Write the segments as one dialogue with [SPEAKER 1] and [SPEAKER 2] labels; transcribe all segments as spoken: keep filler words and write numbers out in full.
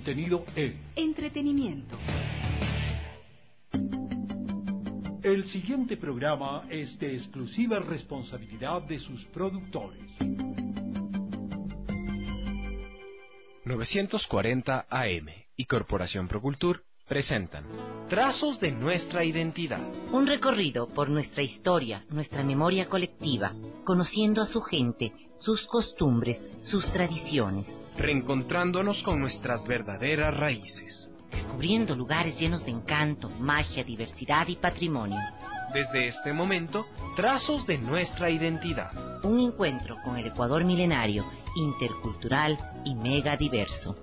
[SPEAKER 1] contenido en
[SPEAKER 2] entretenimiento.
[SPEAKER 1] El siguiente programa es de exclusiva responsabilidad de sus productores.
[SPEAKER 3] novecientos cuarenta A M y Corporación Procultur presentan Trazos de nuestra identidad.
[SPEAKER 4] Un recorrido por nuestra historia, nuestra memoria colectiva, conociendo a su gente, sus costumbres, sus tradiciones.
[SPEAKER 3] Reencontrándonos con nuestras verdaderas raíces.
[SPEAKER 4] Descubriendo lugares llenos de encanto, magia, diversidad y patrimonio.
[SPEAKER 3] Desde este momento, Trazos de nuestra identidad.
[SPEAKER 4] Un encuentro con el Ecuador milenario, intercultural y mega diverso.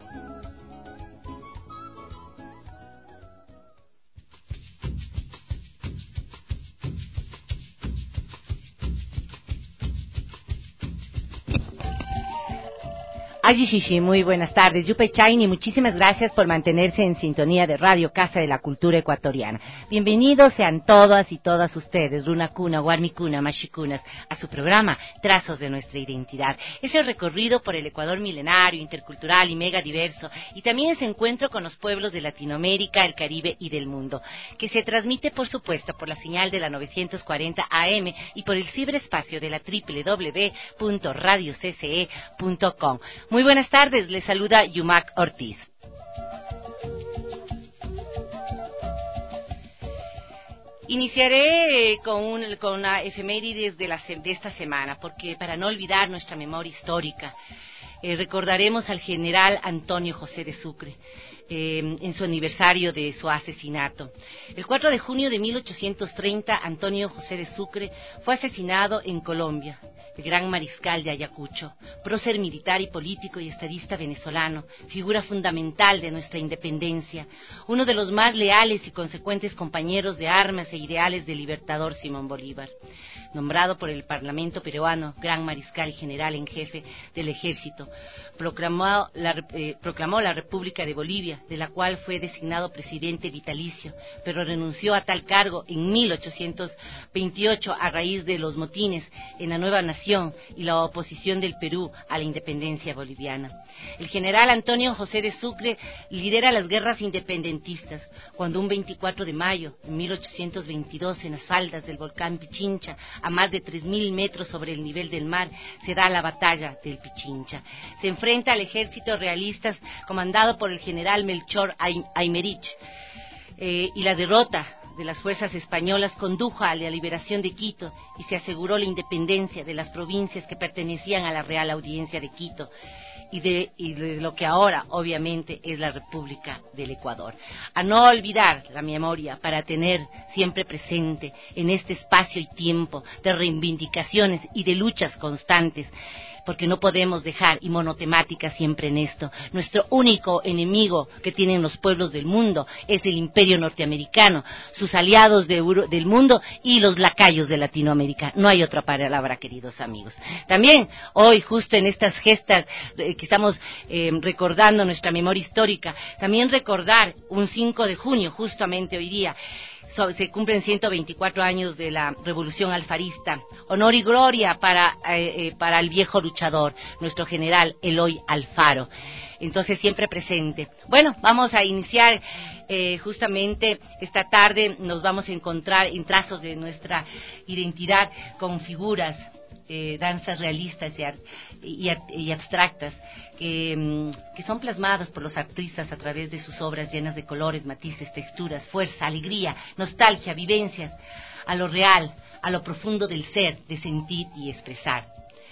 [SPEAKER 4] Ayishishi, muy buenas tardes. Yupe Chaini, muchísimas gracias por mantenerse en sintonía de Radio Casa de la Cultura Ecuatoriana. Bienvenidos sean todas y todas ustedes, Runakuna, Warmikuna, Mashikunas, a su programa Trazos de nuestra identidad. Es el recorrido por el Ecuador milenario, intercultural y mega diverso, y también ese encuentro con los pueblos de Latinoamérica, el Caribe y del mundo, que se transmite, por supuesto, por la señal de la novecientos cuarenta A M y por el ciberespacio de la doble u doble u doble u punto radio c c e punto com. Muy buenas tardes, les saluda Yumac Ortiz. Iniciaré con, un, con una efemérides de, la, de esta semana, porque para no olvidar nuestra memoria histórica, eh, recordaremos al general Antonio José de Sucre, eh, en su aniversario de su asesinato. El cuatro de junio de mil ochocientos treinta, Antonio José de Sucre fue asesinado en Colombia. El gran mariscal de Ayacucho, prócer militar y político y estadista venezolano, figura fundamental de nuestra independencia, uno de los más leales y consecuentes compañeros de armas e ideales del libertador Simón Bolívar. Nombrado por el Parlamento peruano gran mariscal y general en jefe del ejército, proclamó la, eh, proclamó la República de Bolivia, de la cual fue designado presidente vitalicio, pero renunció a tal cargo en mil ochocientos veintiocho a raíz de los motines en la nueva nación y la oposición del Perú a la independencia boliviana. El general Antonio José de Sucre lidera las guerras independentistas, cuando un veinticuatro de mayo de mil ochocientos veintidós, en las faldas del volcán Pichincha, a más de tres mil metros sobre el nivel del mar, se da la batalla del Pichincha. Se enfrenta al ejército realista comandado por el general Melchor Aymerich, eh, y la derrota de las fuerzas españolas condujo a la liberación de Quito y se aseguró la independencia de las provincias que pertenecían a la Real Audiencia de Quito. Y de, y de lo que ahora, obviamente, es la República del Ecuador. A no olvidar la memoria para tener siempre presente en este espacio y tiempo de reivindicaciones y de luchas constantes, porque no podemos dejar, y monotemática siempre en esto, nuestro único enemigo que tienen los pueblos del mundo es el imperio norteamericano, sus aliados de Euro, del mundo y los lacayos de Latinoamérica. No hay otra palabra, queridos amigos. También hoy, justo en estas gestas eh, que estamos eh, recordando nuestra memoria histórica, también recordar un cinco de junio, justamente hoy día, se cumplen ciento veinticuatro años de la Revolución Alfarista. Honor y gloria para, eh, eh, para el viejo luchador, nuestro general Eloy Alfaro. Entonces, siempre presente. Bueno, vamos a iniciar eh, justamente esta tarde. Nos vamos a encontrar en trazos de nuestra identidad con figuras, eh, danzas realistas y, art, y, y abstractas que, que son plasmadas por los artistas a través de sus obras llenas de colores, matices, texturas, fuerza, alegría, nostalgia, vivencias, a lo real, a lo profundo del ser, de sentir y expresar.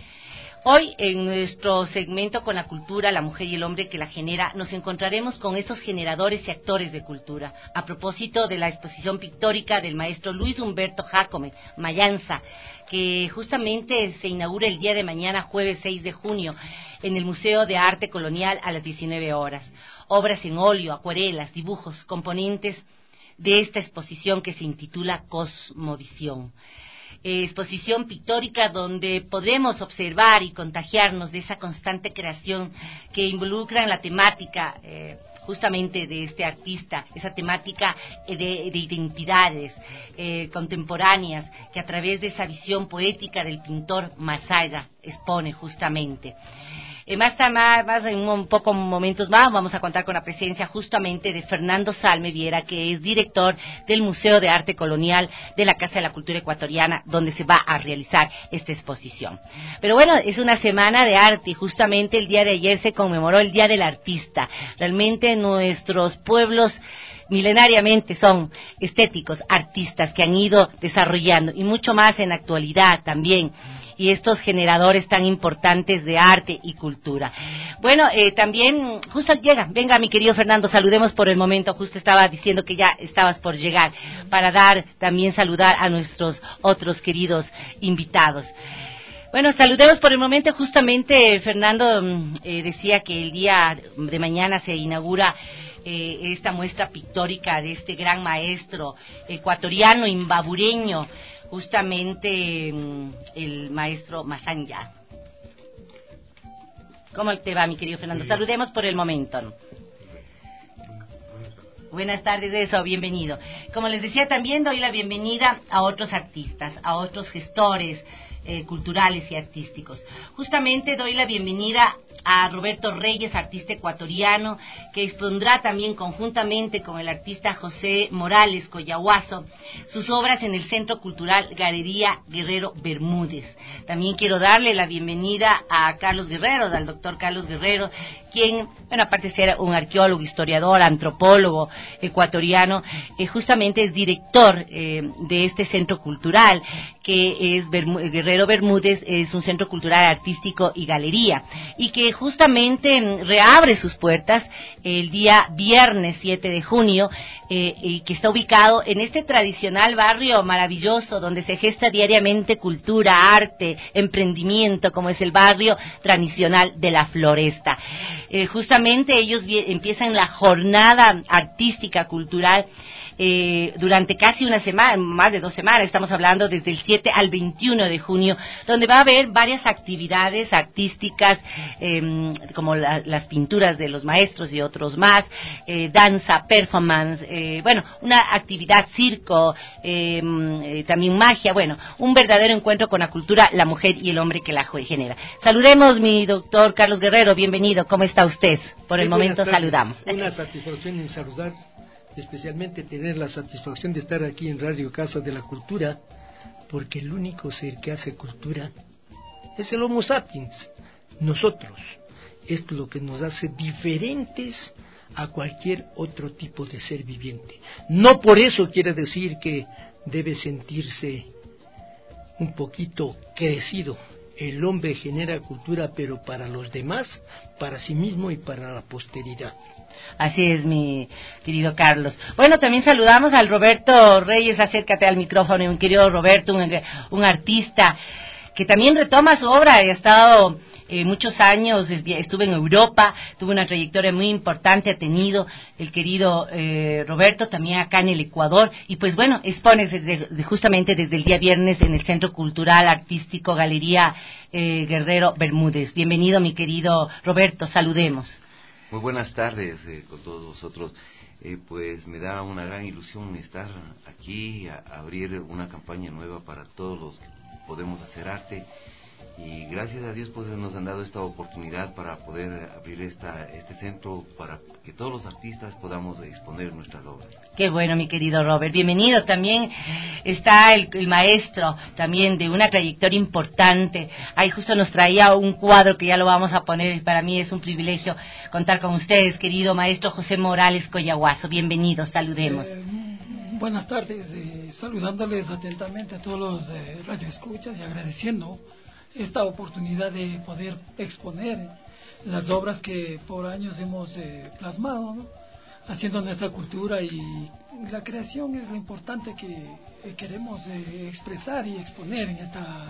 [SPEAKER 4] Hoy, en nuestro segmento con la cultura, la mujer y el hombre que la genera, nos encontraremos con estos generadores y actores de cultura, a propósito de la exposición pictórica del maestro Luis Humberto Jácome, Mayanza, que justamente se inaugura el día de mañana, jueves seis de junio, en el Museo de Arte Colonial a las diecinueve horas. Obras en óleo, acuarelas, dibujos, componentes de esta exposición que se intitula Cosmovisión. Eh, exposición pictórica donde podremos observar y contagiarnos de esa constante creación que involucra en la temática eh, justamente de este artista, esa temática de, de identidades eh, contemporáneas que a través de esa visión poética del pintor Masaya expone justamente. Eh, más, más, más en un poco momentos más vamos a contar con la presencia justamente de Fernando Salme Viera, que es director del Museo de Arte Colonial de la Casa de la Cultura Ecuatoriana, donde se va a realizar esta exposición. Pero bueno, es una semana de arte y justamente el día de ayer se conmemoró el Día del Artista. Realmente nuestros pueblos milenariamente son estéticos, artistas que han ido desarrollando y mucho más en la actualidad también, y estos generadores tan importantes de arte y cultura. Bueno, eh, también, justo llega, venga mi querido Fernando, saludemos por el momento, justo estaba diciendo que ya estabas por llegar, para dar, también saludar a nuestros otros queridos invitados. Bueno, saludemos por el momento, justamente Fernando eh, decía que el día de mañana se inaugura eh, esta muestra pictórica de este gran maestro ecuatoriano, imbabureño, justamente el maestro Masanya. ¿Cómo te va, mi querido Fernando? Saludemos por el momento, ¿no? Buenas tardes, eso, bienvenido. Como les decía, también doy la bienvenida a otros artistas, a otros gestores eh, culturales y artísticos. Justamente doy la bienvenida a Roberto Reyes, artista ecuatoriano, que expondrá también conjuntamente con el artista José Morales Coyahuaso sus obras en el Centro Cultural Galería Guerrero Bermúdez. También quiero darle la bienvenida a Carlos Guerrero, al doctor Carlos Guerrero, quien, bueno, aparte de ser un arqueólogo, historiador, antropólogo ecuatoriano, eh, justamente es director eh, de este centro cultural, que es Bermú- Guerrero Bermúdez, es un centro cultural artístico y galería, y que justamente mm, reabre sus puertas el día viernes siete de junio, eh, y que está ubicado en este tradicional barrio maravilloso donde se gesta diariamente cultura, arte, emprendimiento, como es el barrio tradicional de La Floresta. Eh, justamente ellos vi- empiezan la jornada artística, cultural, eh, durante casi una semana, más de dos semanas, estamos hablando desde el siete al veintiuno de junio, donde va a haber varias actividades artísticas, eh, como la, las pinturas de los maestros y otros más, eh, danza, performance, eh, bueno, una actividad, circo, eh, eh, también magia, bueno, un verdadero encuentro con la cultura, la mujer y el hombre que la genera. Saludemos, mi doctor Carlos Guerrero, bienvenido, ¿cómo está usted? Por el
[SPEAKER 2] Muy
[SPEAKER 4] momento
[SPEAKER 2] tardes.
[SPEAKER 4] saludamos.
[SPEAKER 2] Una satisfacción en saludar, especialmente tener la satisfacción de estar aquí en Radio Casa de la Cultura, porque el único ser que hace cultura es el Homo sapiens, nosotros. Esto es lo que nos hace diferentes a cualquier otro tipo de ser viviente. No por eso quiere decir que debe sentirse un poquito crecido. El hombre genera cultura, pero para los demás, para sí mismo y para la posteridad.
[SPEAKER 4] Así es, mi querido Carlos. Bueno, también saludamos al Roberto Reyes, acércate al micrófono, mi querido Roberto, un, un artista que también retoma su obra, ha estado eh, muchos años, estuve en Europa, tuvo una trayectoria muy importante, ha tenido el querido eh, Roberto también acá en el Ecuador, y pues bueno, expone desde, justamente desde el día viernes en el Centro Cultural Artístico Galería eh, Guerrero Bermúdez. Bienvenido, mi querido Roberto, saludemos.
[SPEAKER 5] Muy buenas tardes eh, con todos vosotros. Eh, pues me da una gran ilusión estar aquí, a, a abrir una campaña nueva para todos los que podemos hacer arte, y gracias a Dios pues nos han dado esta oportunidad para poder abrir esta este centro para que todos los artistas podamos exponer nuestras obras.
[SPEAKER 4] Qué bueno, mi querido Robert, bienvenido. También está el, el maestro también de una trayectoria importante. Ahí justo nos traía un cuadro que ya lo vamos a poner, y para mí es un privilegio contar con ustedes, querido maestro José Morales Coyahuaso. Bienvenido, saludemos.
[SPEAKER 6] Eh, buenas tardes, eh, saludándoles atentamente a todos los eh, radioescuchas y agradeciendo esta oportunidad de poder exponer las obras que por años hemos eh, plasmado, ¿no? Haciendo nuestra cultura, y la creación es lo importante que eh, queremos eh, expresar y exponer en esta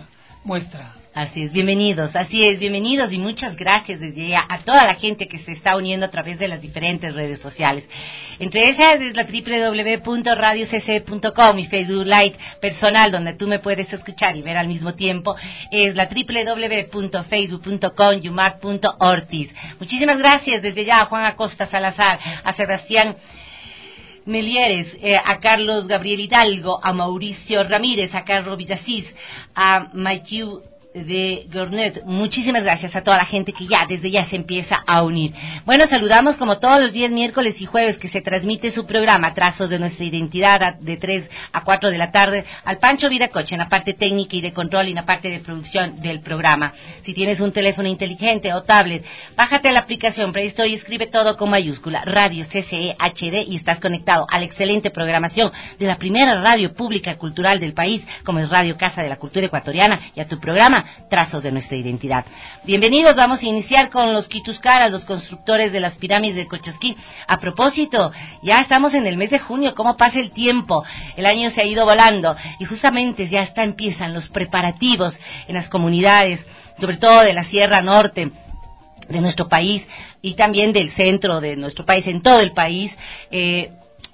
[SPEAKER 6] muestra.
[SPEAKER 4] Así es, bienvenidos, así es, bienvenidos y muchas gracias desde ya a toda la gente que se está uniendo a través de las diferentes redes sociales. Entre esas es la doble u doble u doble u punto radio c c punto com, mi Facebook Live personal, donde tú me puedes escuchar y ver al mismo tiempo, es la doble u doble u doble u punto facebook punto com, yumac punto ortiz. Muchísimas gracias desde ya a Juan Acosta Salazar, a Sebastián Melieres, eh, a Carlos Gabriel Hidalgo, a Mauricio Ramírez, a Carlos Villasís, a Mathieu de Gornet. Muchísimas gracias a toda la gente que ya desde ya se empieza a unir. Bueno, saludamos como todos los días, miércoles y jueves, que se transmite su programa Trazos de Nuestra Identidad de tres a cuatro de la tarde, al Pancho Viracocha en la parte técnica y de control y en la parte de producción del programa. Si tienes un teléfono inteligente o tablet, bájate la aplicación Play Store y escribe todo con mayúscula Radio C C E H D y estás conectado a la excelente programación de la primera radio pública cultural del país, como es Radio Casa de la Cultura Ecuatoriana, y a tu programa Trazos de Nuestra Identidad. Bienvenidos, vamos a iniciar con los Quituscaras, los constructores de las pirámides de Cochasquí. A propósito, ya estamos en el mes de junio, cómo pasa el tiempo, el año se ha ido volando y justamente ya está, empiezan los preparativos en las comunidades, sobre todo de la Sierra Norte de nuestro país y también del centro de nuestro país, en todo el país, eh,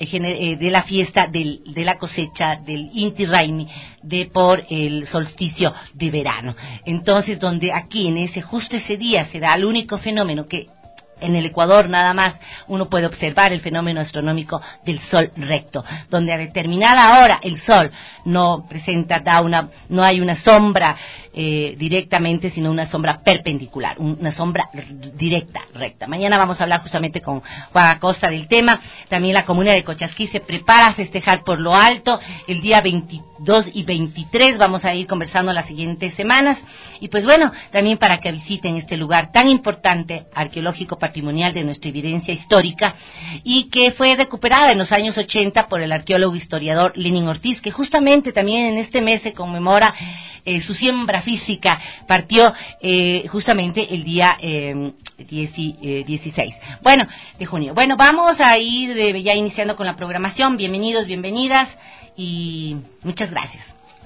[SPEAKER 4] de la fiesta del, de la cosecha del Inti Raymi, de por el solsticio de verano. Entonces, donde aquí en ese justo ese día se da el único fenómeno que en el Ecuador nada más uno puede observar, el fenómeno astronómico del sol recto, donde a determinada hora el sol no presenta, da una, no hay una sombra eh, directamente, sino una sombra perpendicular, una sombra directa, recta. Mañana vamos a hablar justamente con Juan Acosta del tema. También la comuna de Cochasquí se prepara a festejar por lo alto el día veintidós y veintitrés, vamos a ir conversando las siguientes semanas, y pues bueno, también para que visiten este lugar tan importante, arqueológico, patrimonial de nuestra evidencia histórica, y que fue recuperada en los años ochenta por el arqueólogo historiador Lenin Ortiz, que justamente también en este mes se conmemora eh, su siembra física. Partió eh, justamente el día eh, dieciséis, bueno, de junio. Bueno, vamos a ir eh, ya iniciando con la programación. Bienvenidos, bienvenidas y muchas gracias.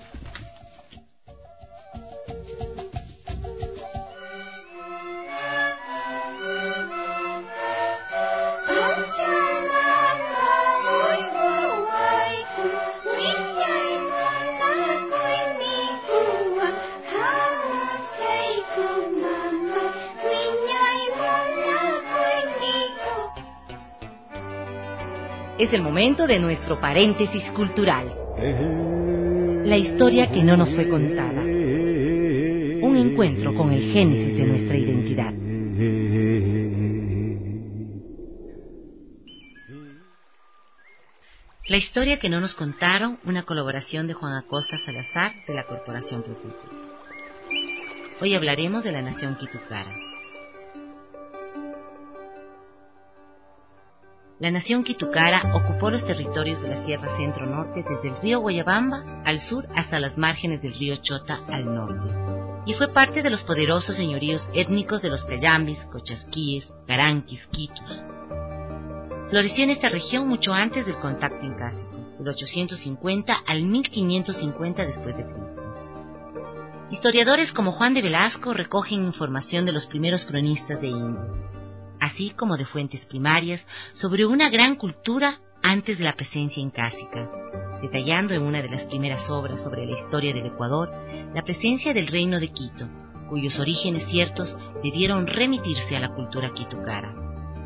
[SPEAKER 4] Es el momento de nuestro paréntesis cultural. La historia que no nos fue contada. Un encuentro con el génesis de nuestra identidad. La historia que no nos contaron, una colaboración de Juan Acosta Salazar de la Corporación Procultura. Hoy hablaremos de la nación Quituscara. La nación Quituscara ocupó los territorios de la Sierra Centro-Norte desde el río Guayabamba al sur hasta las márgenes del río Chota al norte, y fue parte de los poderosos señoríos étnicos de los Cayambis, Cochasquíes, Caranquis, Quitus. Floreció en esta región mucho antes del contacto incásico, del ochocientos cincuenta al mil quinientos cincuenta después de Cristo. Historiadores como Juan de Velasco recogen información de los primeros cronistas de Indias, así como de fuentes primarias, sobre una gran cultura antes de la presencia incásica, detallando en una de las primeras obras sobre la historia del Ecuador la presencia del reino de Quito, cuyos orígenes ciertos debieron remitirse a la cultura quituscara.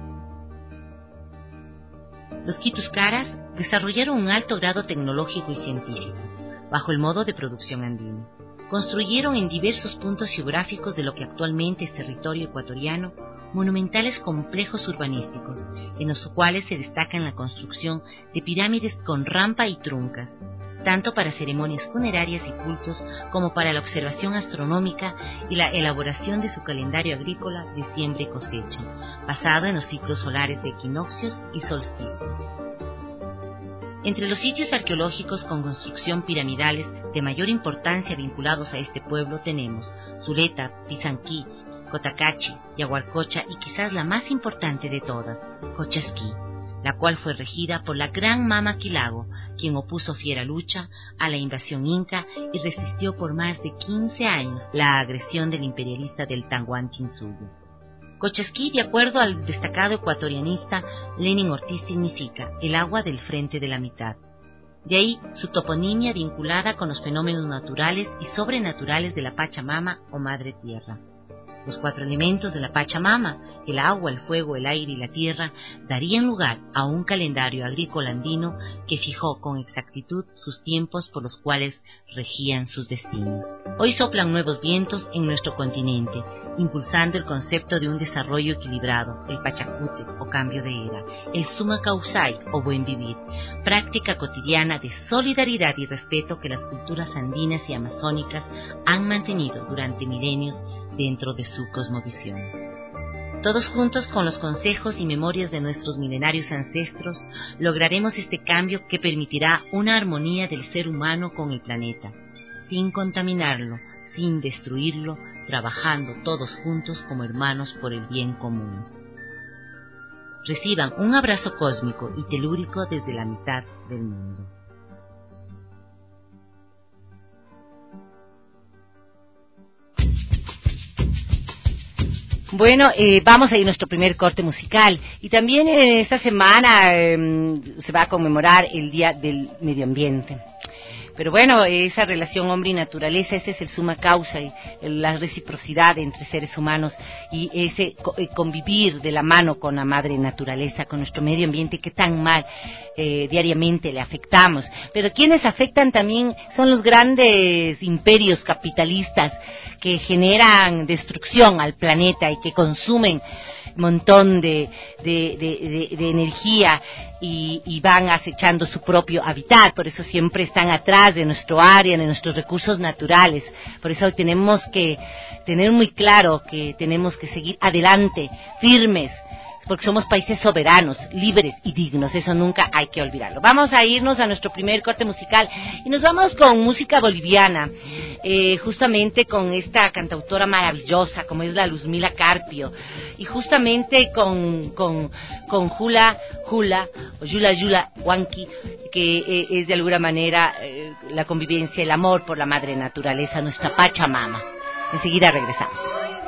[SPEAKER 4] Los Quituscaras desarrollaron un alto grado tecnológico y científico, bajo el modo de producción andino. Construyeron en diversos puntos geográficos de lo que actualmente es territorio ecuatoriano monumentales complejos urbanísticos, en los cuales se destacan la construcción de pirámides con rampa y truncas, tanto para ceremonias funerarias y cultos como para la observación astronómica y la elaboración de su calendario agrícola de siembra y cosecha, basado en los ciclos solares de equinoccios y solsticios. Entre los sitios arqueológicos con construcción piramidales de mayor importancia vinculados a este pueblo tenemos Zuleta, Pizanquí, Cotacachi, Yaguarcocha y quizás la más importante de todas, Cochasquí, la cual fue regida por la gran Mama Quilago, quien opuso fiera lucha a la invasión inca y resistió por más de quince años la agresión del imperialista del Tahuantinsuyo. Cochasquí, de acuerdo al destacado ecuatorianista Lenin Ortiz, significa el agua del frente de la mitad. De ahí su toponimia vinculada con los fenómenos naturales y sobrenaturales de la Pachamama o Madre Tierra. Los cuatro elementos de la Pachamama, el agua, el fuego, el aire y la tierra, darían lugar a un calendario agrícola andino que fijó con exactitud sus tiempos por los cuales regían sus destinos. Hoy soplan nuevos vientos en nuestro continente, impulsando el concepto de un desarrollo equilibrado, el Pachacútec o cambio de era, el Suma Causay o buen vivir, práctica cotidiana de solidaridad y respeto que las culturas andinas y amazónicas han mantenido durante milenios dentro de su cosmovisión. Todos juntos, con los consejos y memorias de nuestros milenarios ancestros, lograremos este cambio que permitirá una armonía del ser humano con el planeta, sin contaminarlo, sin destruirlo, trabajando todos juntos como hermanos por el bien común. Reciban un abrazo cósmico y telúrico desde la mitad del mundo. Bueno, eh, vamos a ir a nuestro primer corte musical y también en esta semana eh, se va a conmemorar el Día del Medio Ambiente. Pero bueno, esa relación hombre y naturaleza, ese es el suma causa y la reciprocidad entre seres humanos y ese convivir de la mano con la madre naturaleza, con nuestro medio ambiente que tan mal eh, diariamente le afectamos. Pero quienes afectan también son los grandes imperios capitalistas que generan destrucción al planeta y que consumen un montón de, de, de, de, de energía y, y van acechando su propio hábitat. Por eso siempre están atrás de nuestro área, de nuestros recursos naturales. Por eso tenemos que tener muy claro que tenemos que seguir adelante, firmes, porque somos países soberanos, libres y dignos. Eso nunca hay que olvidarlo. Vamos a irnos a nuestro primer corte musical y nos vamos con música boliviana, eh, justamente con esta cantautora maravillosa como es la Luzmila Carpio, y justamente con con con Jula Jula o Yula Yula Huanqui, que eh, es de alguna manera eh, la convivencia, el amor por la madre naturaleza, nuestra Pachamama. Enseguida regresamos.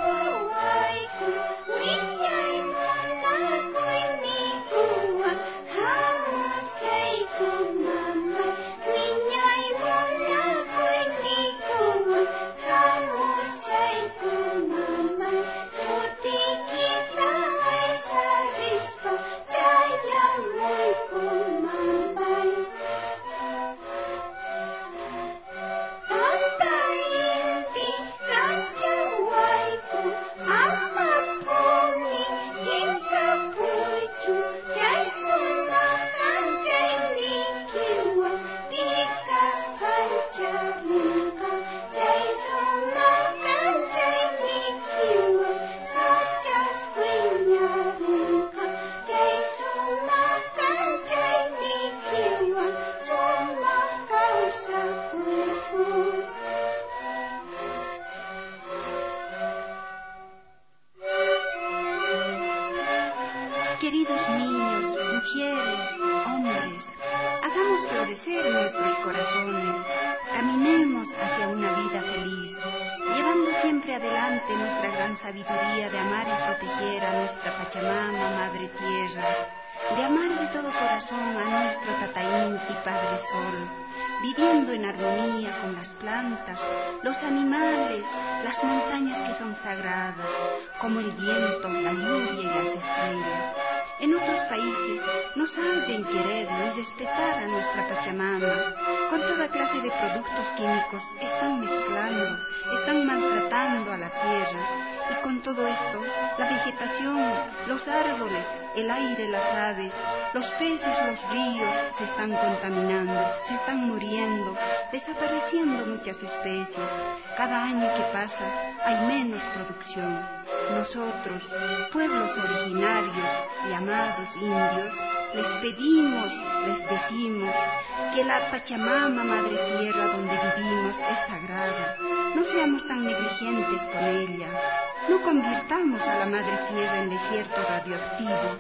[SPEAKER 7] Queridos niños, mujeres, hombres, hagamos florecer nuestros corazones, caminemos hacia una vida feliz, llevando siempre adelante nuestra gran sabiduría de amar y proteger a nuestra Pachamama, Madre Tierra, de amar de todo corazón a nuestro Tatainti, Padre Sol, viviendo en armonía con las plantas, los animales, las montañas que son sagradas, como el viento, la lluvia y las estrellas. En otros países no saben querer ni respetar a nuestra Pachamama. Con toda clase de productos químicos están mezclando, están maltratando a la tierra. Y con todo esto, la vegetación, los árboles, el aire, las aves, los peces, los ríos se están contaminando, se están muriendo, desapareciendo muchas especies. Cada año que pasa hay menos producción. Nosotros, pueblos originarios y amados indios, les pedimos, les decimos que la Pachamama, Madre Tierra donde vivimos, es sagrada. No seamos tan negligentes con ella. No convirtamos a la Madre Tierra en desierto radioactivo.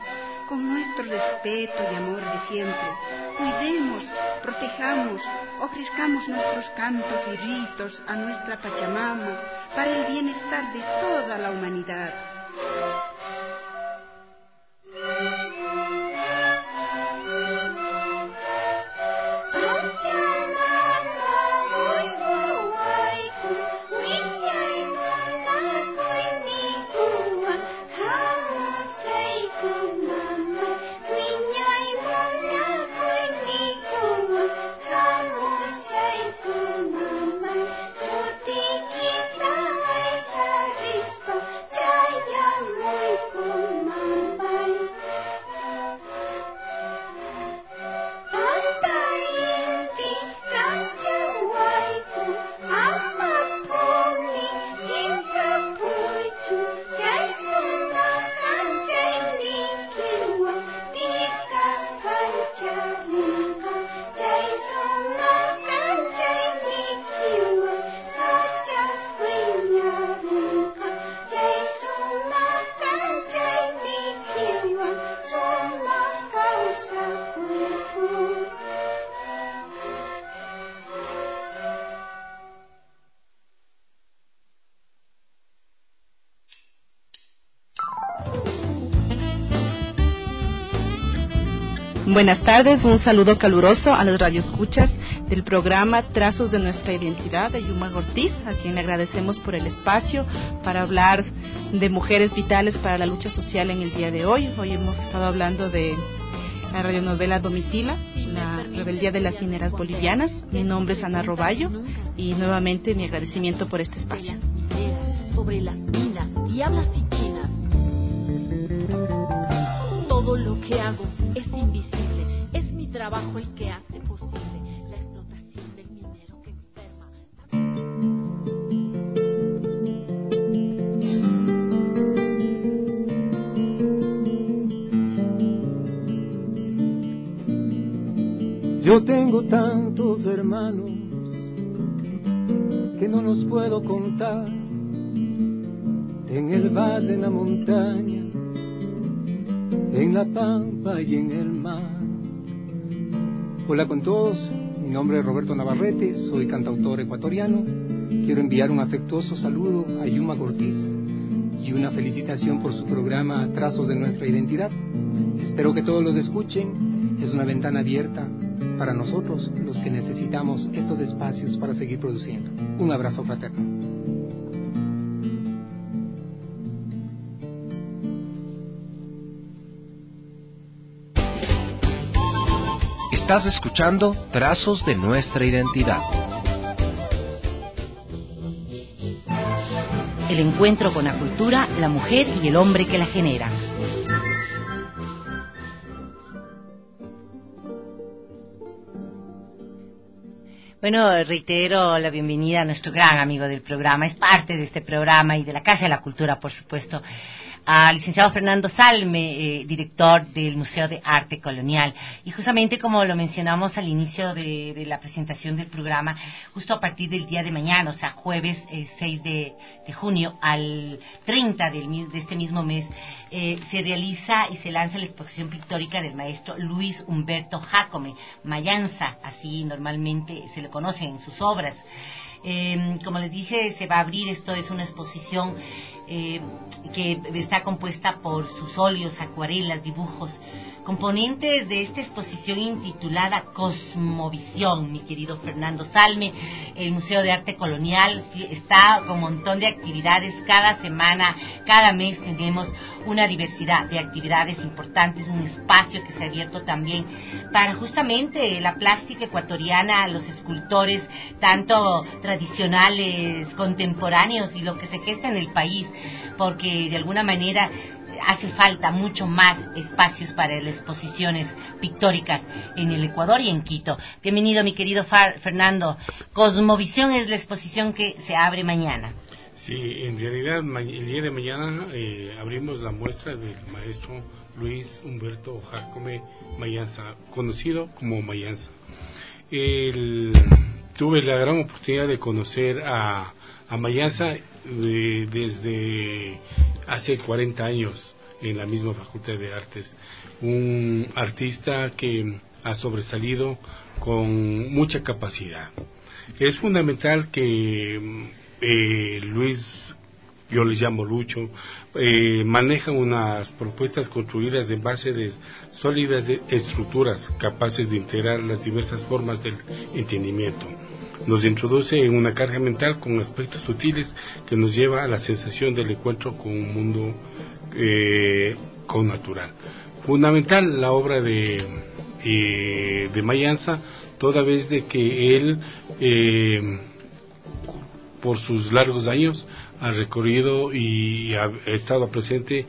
[SPEAKER 7] con nuestro respeto y amor de siempre, cuidemos, protejamos, ofrezcamos nuestros cantos y ritos a nuestra Pachamama para el bienestar de toda la humanidad.
[SPEAKER 8] Buenas tardes, un saludo caluroso a los radioescuchas del programa Trazos de Nuestra Identidad de Yuma Ortiz, a quien le agradecemos por el espacio para hablar de mujeres vitales para la lucha social en el día de hoy. Hoy hemos estado hablando de la radionovela Domitila, la rebeldía de las mineras bolivianas. Mi nombre es Ana Roballo y nuevamente mi agradecimiento por este espacio.
[SPEAKER 9] Sobre las minas y hablas chinas. Todo lo que hago es invisible, es mi trabajo el que hace posible la explotación del minero que enferma.
[SPEAKER 10] Yo tengo tantos hermanos que no los puedo contar, en el valle, en la montaña, en la pampa y en el mar. Hola con todos, mi nombre es Roberto Navarrete, soy cantautor ecuatoriano. Quiero enviar un afectuoso saludo a Yuma Ortiz y una felicitación por su programa Trazos de Nuestra Identidad. Espero que todos los escuchen, es una ventana abierta para nosotros, los que necesitamos estos espacios para seguir produciendo. Un abrazo fraterno.
[SPEAKER 3] Estás escuchando Trazos de Nuestra Identidad.
[SPEAKER 4] El encuentro con la cultura, la mujer y el hombre que la genera. Bueno, reitero la bienvenida a nuestro gran amigo del programa, es parte de este programa y de la Casa de la Cultura, por supuesto, al licenciado Fernando Salme, eh, director del Museo de Arte Colonial. Y justamente como lo mencionamos al inicio de, de la presentación del programa, justo a partir del día de mañana, o sea, jueves eh, seis de junio al treinta del, de este mismo mes, eh, se realiza y se lanza la exposición pictórica del maestro Luis Humberto Jácome, Mayanza, así normalmente se le conoce en sus obras. Eh, como les dije, se va a abrir, esto es una exposición eh, que está compuesta por sus óleos, acuarelas, dibujos, componentes de esta exposición intitulada Cosmovisión, mi querido Fernando Salme. El Museo de Arte Colonial está con un montón de actividades cada semana, cada mes tenemos una diversidad de actividades importantes, un espacio que se ha abierto también para justamente la plástica ecuatoriana, los escultores, tanto tradicionales, contemporáneos y lo que se gesta en el país, porque de alguna manera hace falta mucho más espacios para las exposiciones pictóricas en el Ecuador y en Quito. Bienvenido, mi querido Far, Fernando. Cosmovisión es la exposición que se abre mañana.
[SPEAKER 11] Sí, en realidad el día de mañana eh, abrimos la muestra del maestro Luis Humberto Jácome Mayanza, conocido como Mayanza. El, tuve la gran oportunidad de conocer a, a Mayanza eh, desde hace cuarenta años. en la misma Facultad de Artes. Un artista que ha sobresalido con mucha capacidad. Es fundamental que eh, Luis, yo les llamo Lucho, eh, maneja unas propuestas construidas en base de sólidas estructuras capaces de integrar las diversas formas del entendimiento. Nos introduce en una carga mental con aspectos sutiles que nos lleva a la sensación del encuentro con un mundo eh, connatural. Fundamental la obra de, eh, de Mayanza, toda vez de que él, eh, por sus largos años, ha recorrido y ha estado presente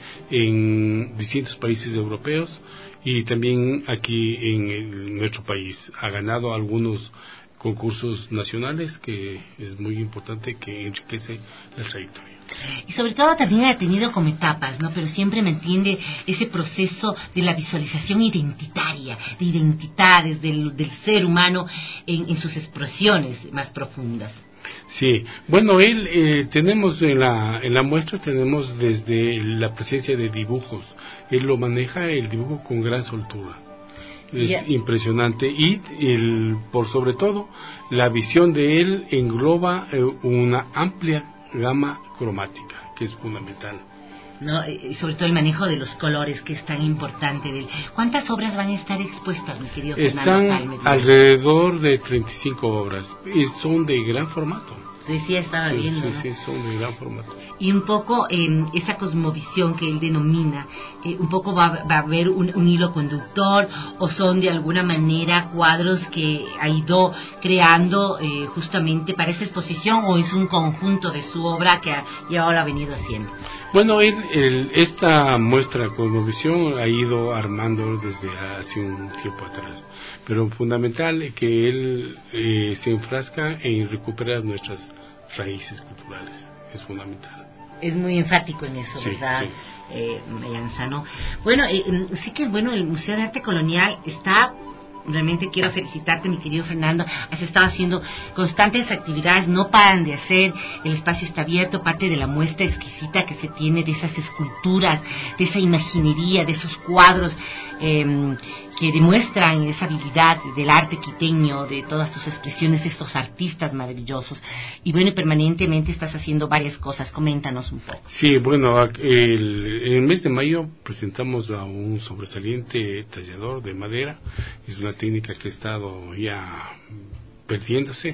[SPEAKER 11] en distintos países europeos y también aquí en el, nuestro país. Ha ganado algunos concursos nacionales, que es muy importante, que enriquece la trayectoria.
[SPEAKER 4] Y sobre todo también ha tenido como etapas, ¿no? Pero siempre me entiende ese proceso de la visualización identitaria, de identidades del, del ser humano en, en sus expresiones más profundas.
[SPEAKER 11] Sí, bueno, él eh, tenemos en la en la muestra tenemos desde la presencia de dibujos. Él lo maneja el dibujo con gran soltura. Es yeah. impresionante y el, por sobre todo la visión de él engloba eh, una amplia gama cromática, que es fundamental.
[SPEAKER 4] No, y sobre todo el manejo de los colores, que es tan importante. Del... ¿Cuántas obras van a estar expuestas, mi querido Fernando Salme?
[SPEAKER 11] Están alrededor de treinta y cinco obras y son de gran formato.
[SPEAKER 4] Sí, sí, estaba
[SPEAKER 11] sí,
[SPEAKER 4] viendo,
[SPEAKER 11] sí,
[SPEAKER 4] ¿no?
[SPEAKER 11] sí, son de gran formato.
[SPEAKER 4] Y un poco eh, esa cosmovisión que él denomina, eh, un poco va, va a haber un, un hilo conductor, o son de alguna manera cuadros que ha ido creando eh, justamente para esa exposición, o es un conjunto de su obra que ha, y ahora ha venido haciendo.
[SPEAKER 11] Bueno, él, él, esta muestra Cosmovisión ha ido armando desde hace un tiempo atrás, pero fundamental que él eh, se enfrasca en recuperar nuestras raíces culturales, es fundamental.
[SPEAKER 4] Es muy enfático en eso,
[SPEAKER 11] sí,
[SPEAKER 4] ¿verdad?
[SPEAKER 11] Sí.
[SPEAKER 4] Eh, Mayanza, ¿no? Bueno, eh, sí que bueno, el Museo de Arte Colonial está... Realmente quiero felicitarte, mi querido Fernando. Has estado haciendo constantes actividades, no paran de hacer. El espacio está abierto, parte de la muestra exquisita que se tiene de esas esculturas, de esa imaginería, de esos cuadros eh, que demuestran esa habilidad del arte quiteño, de todas sus expresiones, estos artistas maravillosos. Y bueno, permanentemente estás haciendo varias cosas. Coméntanos un poco.
[SPEAKER 11] Sí, bueno, el, en el mes de mayo presentamos a un sobresaliente tallador de madera. Es una técnica que ha estado ya perdiéndose,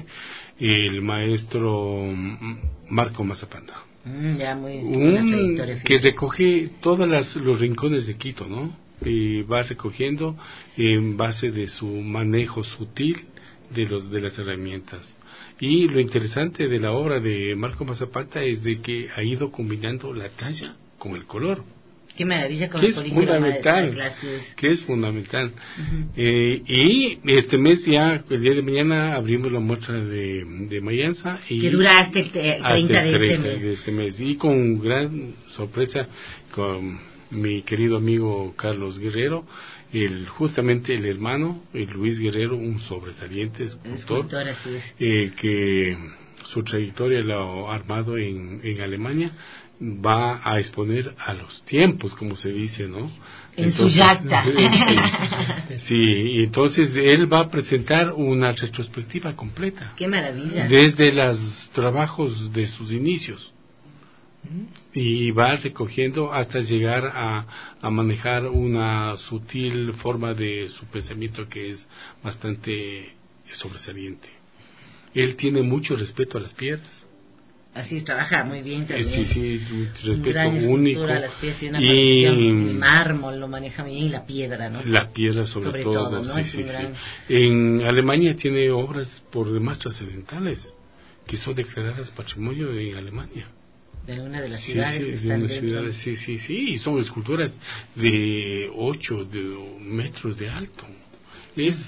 [SPEAKER 11] el maestro Marco Mazapanda,
[SPEAKER 4] mm, ya muy,
[SPEAKER 11] un que recoge todos las, los rincones de Quito, ¿no? Y va recogiendo en base de su manejo sutil de los de las herramientas. Y lo interesante de la obra de Marco Mazapanda es de que ha ido combinando la talla con el color.
[SPEAKER 4] Qué maravilla con
[SPEAKER 11] que
[SPEAKER 4] el
[SPEAKER 11] es
[SPEAKER 4] polígono
[SPEAKER 11] fundamental,
[SPEAKER 4] de
[SPEAKER 11] que es fundamental.
[SPEAKER 4] Uh-huh.
[SPEAKER 11] Eh, y este mes ya, el día de mañana, abrimos la muestra de, de Mayanza. Y
[SPEAKER 4] que dura hasta el treinta,
[SPEAKER 11] hasta el
[SPEAKER 4] de,
[SPEAKER 11] treinta
[SPEAKER 4] este mes.
[SPEAKER 11] de este mes. Y con gran sorpresa, con mi querido amigo Carlos Guerrero, el justamente el hermano, el Luis Guerrero, un sobresaliente escultor,
[SPEAKER 4] escultor así es.
[SPEAKER 11] Eh, que su trayectoria lo ha armado en, en Alemania, va a exponer a los tiempos, como se dice, ¿no?
[SPEAKER 4] En
[SPEAKER 11] entonces,
[SPEAKER 4] su yacta.
[SPEAKER 11] Sí, entonces él va a presentar una retrospectiva completa.
[SPEAKER 4] ¡Qué maravilla!
[SPEAKER 11] Desde los trabajos de sus inicios. Y va recogiendo hasta llegar a, a manejar una sutil forma de su pensamiento que es bastante sobresaliente. Él tiene mucho respeto a las piedras.
[SPEAKER 4] Así trabaja muy bien también.
[SPEAKER 11] Sí, sí, un respeto
[SPEAKER 4] gran
[SPEAKER 11] único.
[SPEAKER 4] Las piedras, y una
[SPEAKER 11] y
[SPEAKER 4] el mármol lo maneja muy bien, y la piedra, ¿no?
[SPEAKER 11] La piedra sobre,
[SPEAKER 4] sobre
[SPEAKER 11] todo,
[SPEAKER 4] todo, ¿no?
[SPEAKER 11] Sí,
[SPEAKER 4] es
[SPEAKER 11] sí,
[SPEAKER 4] un gran...
[SPEAKER 11] sí. En Alemania tiene obras por demás trascendentales que son declaradas patrimonio en Alemania.
[SPEAKER 4] De una de las ciudades
[SPEAKER 11] sí, sí,
[SPEAKER 4] que
[SPEAKER 11] de
[SPEAKER 4] están
[SPEAKER 11] unas
[SPEAKER 4] dentro.
[SPEAKER 11] ciudades, sí, sí, sí, y son esculturas de ocho de metros de alto. Es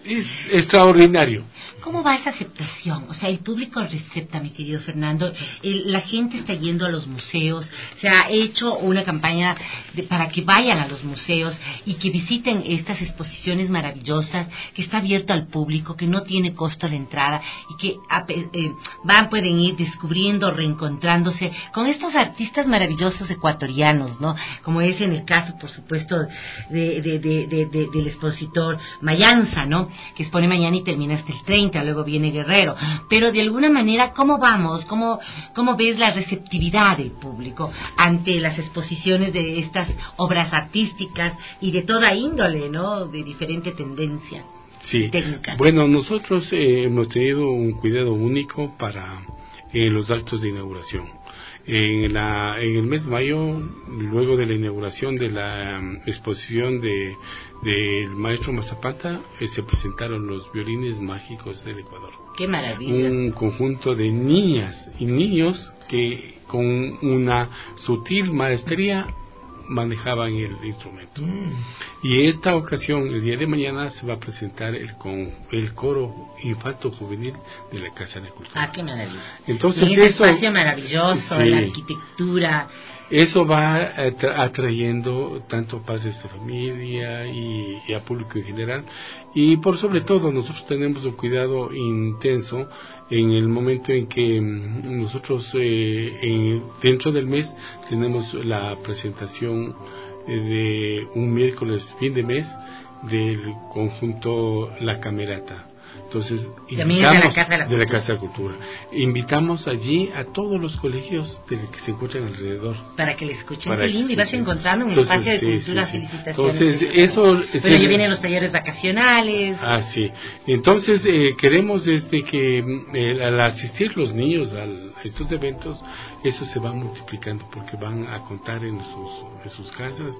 [SPEAKER 11] es extraordinario.
[SPEAKER 4] ¿Cómo va esa aceptación? O sea, el público recepta, mi querido Fernando. El, la gente está yendo a los museos. Se ha hecho una campaña de, para que vayan a los museos y que visiten estas exposiciones maravillosas, que está abierto al público, que no tiene costo la entrada y que eh, van, pueden ir descubriendo, reencontrándose con estos artistas maravillosos ecuatorianos, ¿no? Como es en el caso, por supuesto, de, de, de, de, de, del expositor Mayanza, ¿no? Que expone mañana y termina hasta el treinta. Luego viene Guerrero, pero de alguna manera, ¿cómo vamos? ¿Cómo, cómo ves la receptividad del público ante las exposiciones de estas obras artísticas y de toda índole, ¿no? De diferente tendencia
[SPEAKER 11] sí.
[SPEAKER 4] técnica.
[SPEAKER 11] Bueno, nosotros eh, hemos tenido un cuidado único para eh, los actos de inauguración. En, la, en el mes de mayo, luego de la inauguración de la um, exposición de del maestro Mazapanta, eh, se presentaron los violines mágicos del Ecuador.
[SPEAKER 4] ¡Qué maravilla!
[SPEAKER 11] Un conjunto de niñas y niños que con una sutil maestría manejaban el instrumento. Mm. Y esta ocasión, el día de mañana, se va a presentar el con el coro infanto juvenil de la Casa de la Cultura.
[SPEAKER 4] Ah, qué maravilla.
[SPEAKER 11] Entonces,
[SPEAKER 4] y ese
[SPEAKER 11] eso,
[SPEAKER 4] espacio maravilloso, sí, la arquitectura.
[SPEAKER 11] Eso va atra- atrayendo tanto padres de familia y, y a público en general. Y por sobre todo, nosotros tenemos un cuidado intenso en el momento en que nosotros eh, en, dentro del mes tenemos la presentación eh, de un miércoles fin de mes del conjunto La Camerata. Entonces, invitamos,
[SPEAKER 4] de la Casa de la,
[SPEAKER 11] de la Casa de la Cultura. Invitamos allí a todos los colegios de que se encuentran alrededor.
[SPEAKER 4] Para que le escuchen, qué lindo, y vas encontrando un
[SPEAKER 11] Entonces,
[SPEAKER 4] espacio de
[SPEAKER 11] sí,
[SPEAKER 4] cultura,
[SPEAKER 11] sí, sí.
[SPEAKER 4] felicitaciones.
[SPEAKER 11] Entonces, eso...
[SPEAKER 4] Pero ya vienen los talleres vacacionales.
[SPEAKER 11] Ah, sí. Entonces, eh, queremos este que eh, al asistir los niños al, a estos eventos, eso se va multiplicando porque van a contar en sus, en sus casas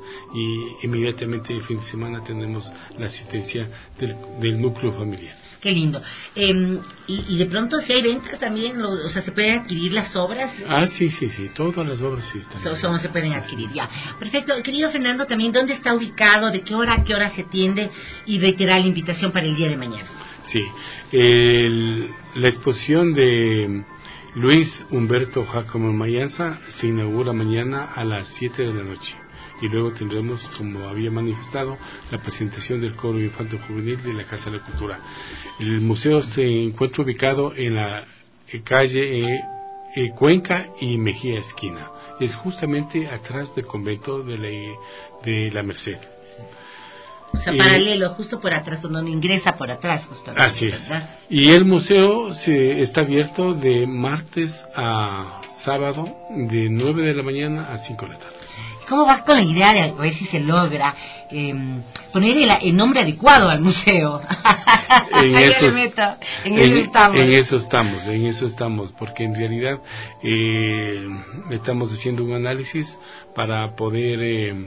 [SPEAKER 11] y inmediatamente el fin de semana tenemos la asistencia del, del núcleo familiar.
[SPEAKER 4] Qué lindo. Eh, y, y de pronto si hay ventas también, lo, o sea, ¿se pueden adquirir las obras?
[SPEAKER 11] Ah, sí, sí, sí, todas las obras sí están.
[SPEAKER 4] So, so, se pueden adquirir, ya. Perfecto. Querido Fernando, también, ¿dónde está ubicado? ¿De qué hora a qué hora se atiende? Y reiterar la invitación para el día de mañana.
[SPEAKER 11] Sí. El, la exposición de Luis Humberto Jacome Mayanza se inaugura mañana a las siete de la noche. Y luego tendremos, como había manifestado, la presentación del coro infanto juvenil de la Casa de la Cultura. El museo se encuentra ubicado en la calle eh, eh, Cuenca y Mejía Esquina. Es justamente atrás del convento de la, de la Merced.
[SPEAKER 4] O sea, paralelo, eh, justo por atrás, donde ingresa por atrás, justamente.
[SPEAKER 11] Así es. ¿Verdad? Y el museo se está abierto de martes a sábado, de nueve de la mañana a cinco de la tarde.
[SPEAKER 4] ¿Cómo vas con la idea de a ver si se logra eh, poner el, el nombre adecuado al museo?
[SPEAKER 11] En, esos,
[SPEAKER 4] meta, en,
[SPEAKER 11] en,
[SPEAKER 4] eso estamos.
[SPEAKER 11] en eso estamos, en eso estamos, porque en realidad eh, estamos haciendo un análisis para poder eh,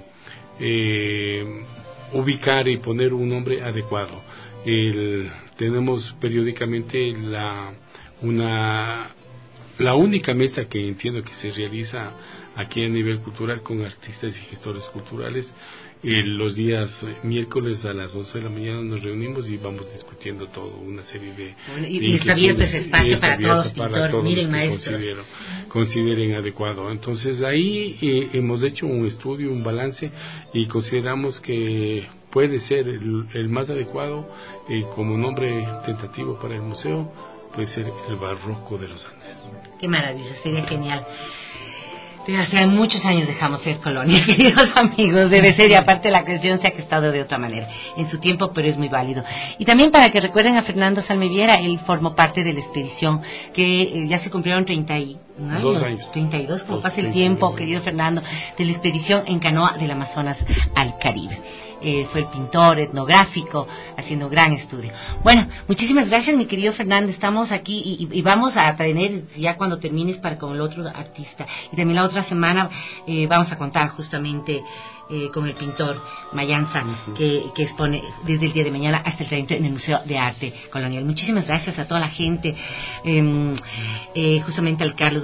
[SPEAKER 11] eh, ubicar y poner un nombre adecuado. El, tenemos periódicamente la una la única mesa que entiendo que se realiza aquí a nivel cultural con artistas y gestores culturales. Eh, los días eh, miércoles a las once de la mañana nos reunimos y vamos discutiendo todo, una serie de...
[SPEAKER 4] Bueno, y, y está abierto ese espacio para todos los pintores,
[SPEAKER 11] todos
[SPEAKER 4] miren
[SPEAKER 11] los que
[SPEAKER 4] maestros.
[SPEAKER 11] Consideren adecuado. Entonces ahí eh, hemos hecho un estudio, un balance y consideramos que puede ser el, el más adecuado eh, como nombre tentativo para el museo, puede ser el Barroco de los Andes.
[SPEAKER 4] Qué maravilla, sería genial. Pero hace muchos años dejamos ser colonia, queridos amigos, debe ser, y aparte la cuestión se ha gestado de otra manera, en su tiempo, pero es muy válido. Y también para que recuerden a Fernando Salmeviera, él formó parte de la expedición, que eh, ya se cumplieron treinta y dos años, treinta y dos, como pasa el tiempo, querido Fernando, de la expedición en canoa del Amazonas al Caribe. Eh, fue el pintor etnográfico haciendo gran estudio. Bueno, muchísimas gracias, mi querido Fernando. Estamos aquí y, y, y vamos a tener ya cuando termines para con el otro artista, y también la otra semana eh, vamos a contar justamente eh, con el pintor Mayanza, uh-huh. que, que expone desde el día de mañana hasta el treinta en el Museo de Arte Colonial. Muchísimas gracias a toda la gente, eh, eh, justamente al Carlos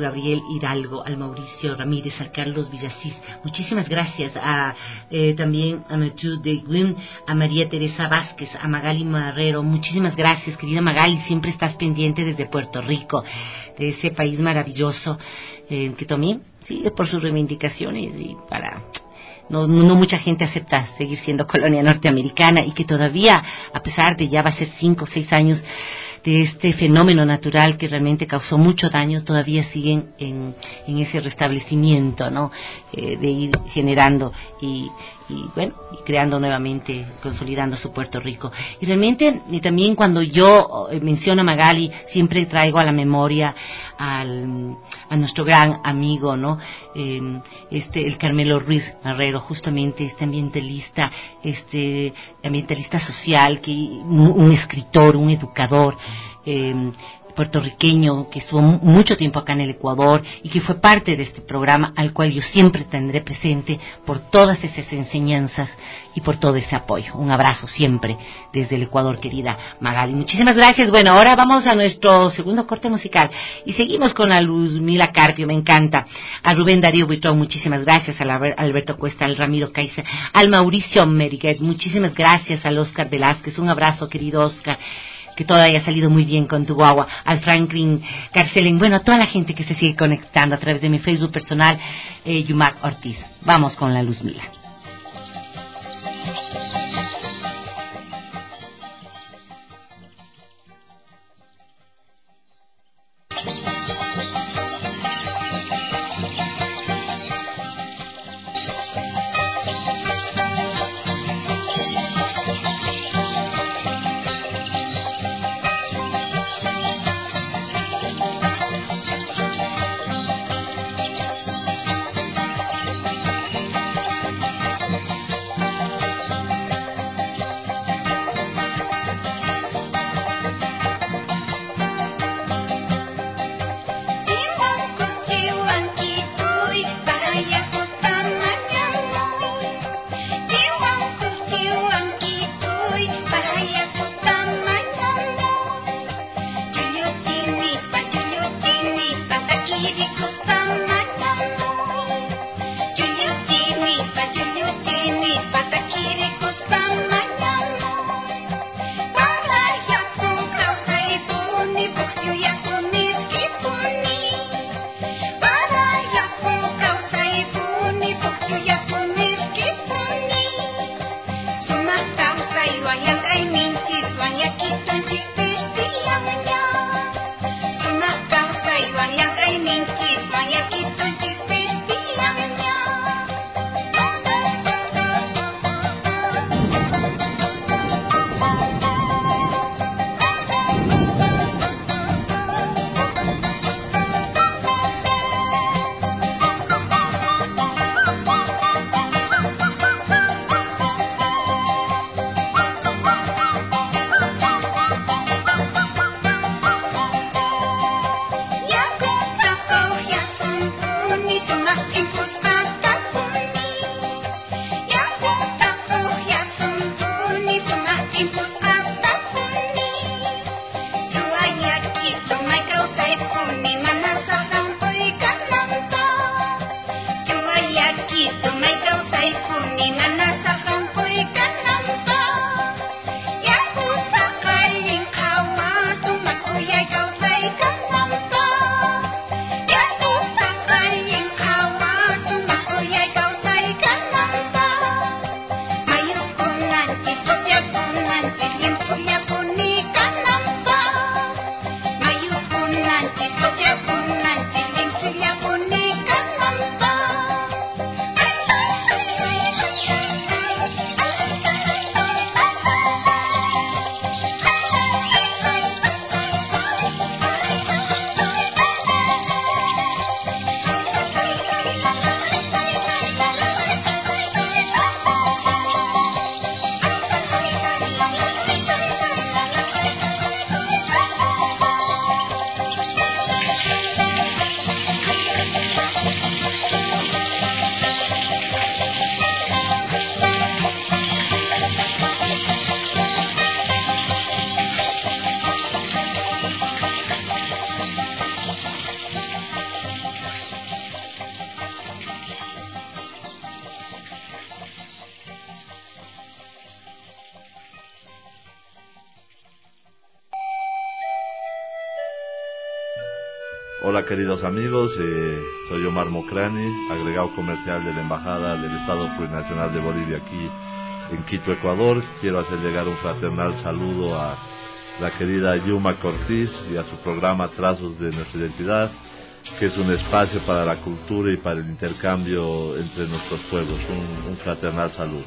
[SPEAKER 4] Gabriel Hidalgo, al Mauricio Ramírez, al Carlos Villasís, muchísimas gracias, a eh, también a Mathieu de Guim, a María Teresa Vázquez, a Magali Marrero, muchísimas gracias, querida Magali, siempre estás pendiente desde Puerto Rico, de ese país maravilloso, eh, que también, sí, por sus reivindicaciones y para... No, no mucha gente acepta seguir siendo colonia norteamericana y que todavía, a pesar de ya va a ser cinco o seis años de este fenómeno natural que realmente causó mucho daño, todavía siguen en, en ese restablecimiento, ¿no? Eh, de ir generando y, y bueno, y creando nuevamente, consolidando su Puerto Rico. Y realmente, y también cuando yo menciono a Magali, siempre traigo a la memoria al, a nuestro gran amigo, ¿no? Eh, este, el Carmelo Ruiz Marrero, justamente este ambientalista, este ambientalista social, que un escritor, un educador, eh, puertorriqueño que estuvo mucho tiempo acá en el Ecuador y que fue parte de este programa al cual yo siempre tendré presente por todas esas enseñanzas y por todo ese apoyo. Un abrazo siempre desde el Ecuador, querida Magali. Muchísimas gracias. Bueno, ahora vamos a nuestro segundo corte musical y seguimos con a Luzmila Carpio, me encanta. A Rubén Darío Buitrón, muchísimas gracias. A Alberto Cuesta, al Ramiro Caiza, al Mauricio Meriguet, muchísimas gracias. Al Oscar Velázquez, un abrazo, querido Oscar. Que todo haya salido muy bien con tu guagua, al Franklin Carcelen, bueno, a toda la gente que se sigue conectando a través de mi Facebook personal, eh, Yumac Ortiz. Vamos con la Luzmila.
[SPEAKER 12] Hola queridos amigos, eh, soy Omar Mocrani, agregado comercial de la Embajada del Estado Plurinacional de Bolivia aquí en Quito, Ecuador. Quiero hacer llegar un fraternal saludo a la querida Yuma Cortiz y a su programa Trazos de Nuestra Identidad, que es un espacio para la cultura y para el intercambio entre nuestros pueblos. Un, un fraternal saludo.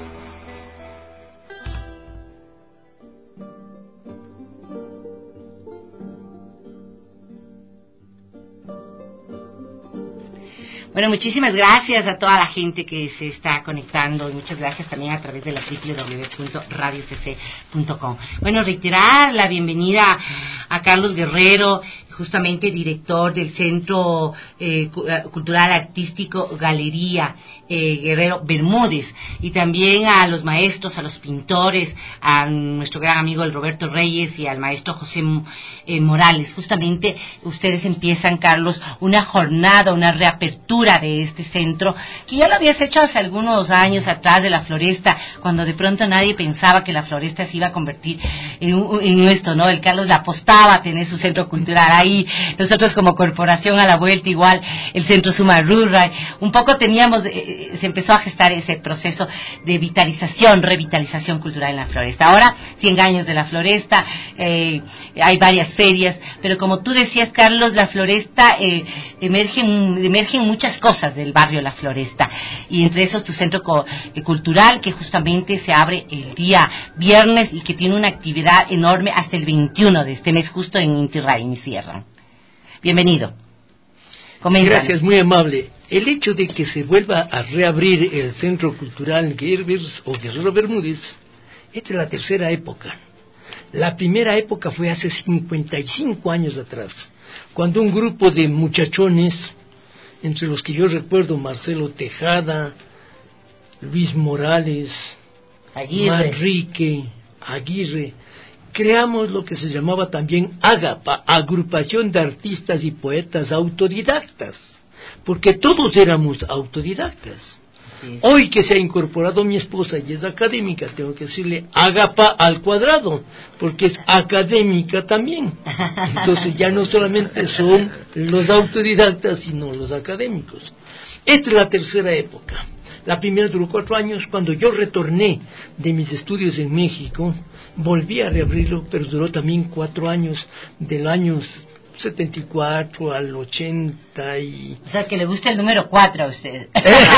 [SPEAKER 4] Bueno, muchísimas gracias a toda la gente que se está conectando y muchas gracias también a través de la doble u doble u doble u punto radio c c punto com. Bueno, reiterar la bienvenida a Carlos Guerrero, justamente director del Centro eh, Cultural Artístico Galería eh, Guerrero Bermúdez, y también a los maestros, a los pintores, a nuestro gran amigo el Roberto Reyes y al maestro José eh, Morales. Justamente ustedes empiezan, Carlos, una jornada, una reapertura de este centro, que ya lo habías hecho hace algunos años atrás de la Floresta, cuando de pronto nadie pensaba que la Floresta se iba a convertir en, en esto, ¿no? El Carlos le apostaba a tener su centro cultural ahí. Nosotros como corporación a la vuelta igual, el Centro Sumarruray, un poco teníamos, eh, se empezó a gestar ese proceso de vitalización, revitalización cultural en la Floresta. Ahora, cien años de la Floresta, eh, hay varias ferias, pero como tú decías, Carlos, la Floresta, eh, emergen, emergen muchas cosas del barrio La Floresta, y entre esos tu centro co- eh, cultural, que justamente se abre el día viernes y que tiene una actividad enorme hasta el veintiuno de este mes, justo en Inti Raymi Sierra. Bienvenido. Coméntanos.
[SPEAKER 2] Gracias, muy amable. El hecho de que se vuelva a reabrir el Centro Cultural Gerbers o Guerrero Bermúdez es de la tercera época. La primera época fue hace cincuenta y cinco años atrás, cuando un grupo de muchachones, entre los que yo recuerdo Marcelo Tejada, Luis Morales,
[SPEAKER 4] Aguirre.
[SPEAKER 2] Manrique, Aguirre, creamos lo que se llamaba también AGAPA, Agrupación de Artistas y Poetas Autodidactas, porque todos éramos autodidactas. Sí. Hoy que se ha incorporado mi esposa y es académica, tengo que decirle AGAPA al cuadrado, porque es académica también. Entonces ya no solamente son los autodidactas, sino los académicos. Esta es la tercera época. La primera duró cuatro años. Cuando yo retorné de mis estudios en México, volví a reabrirlo, pero duró también cuatro años, del año setenta y cuatro al ochenta y...
[SPEAKER 4] O sea, que le gusta el número cuatro a usted.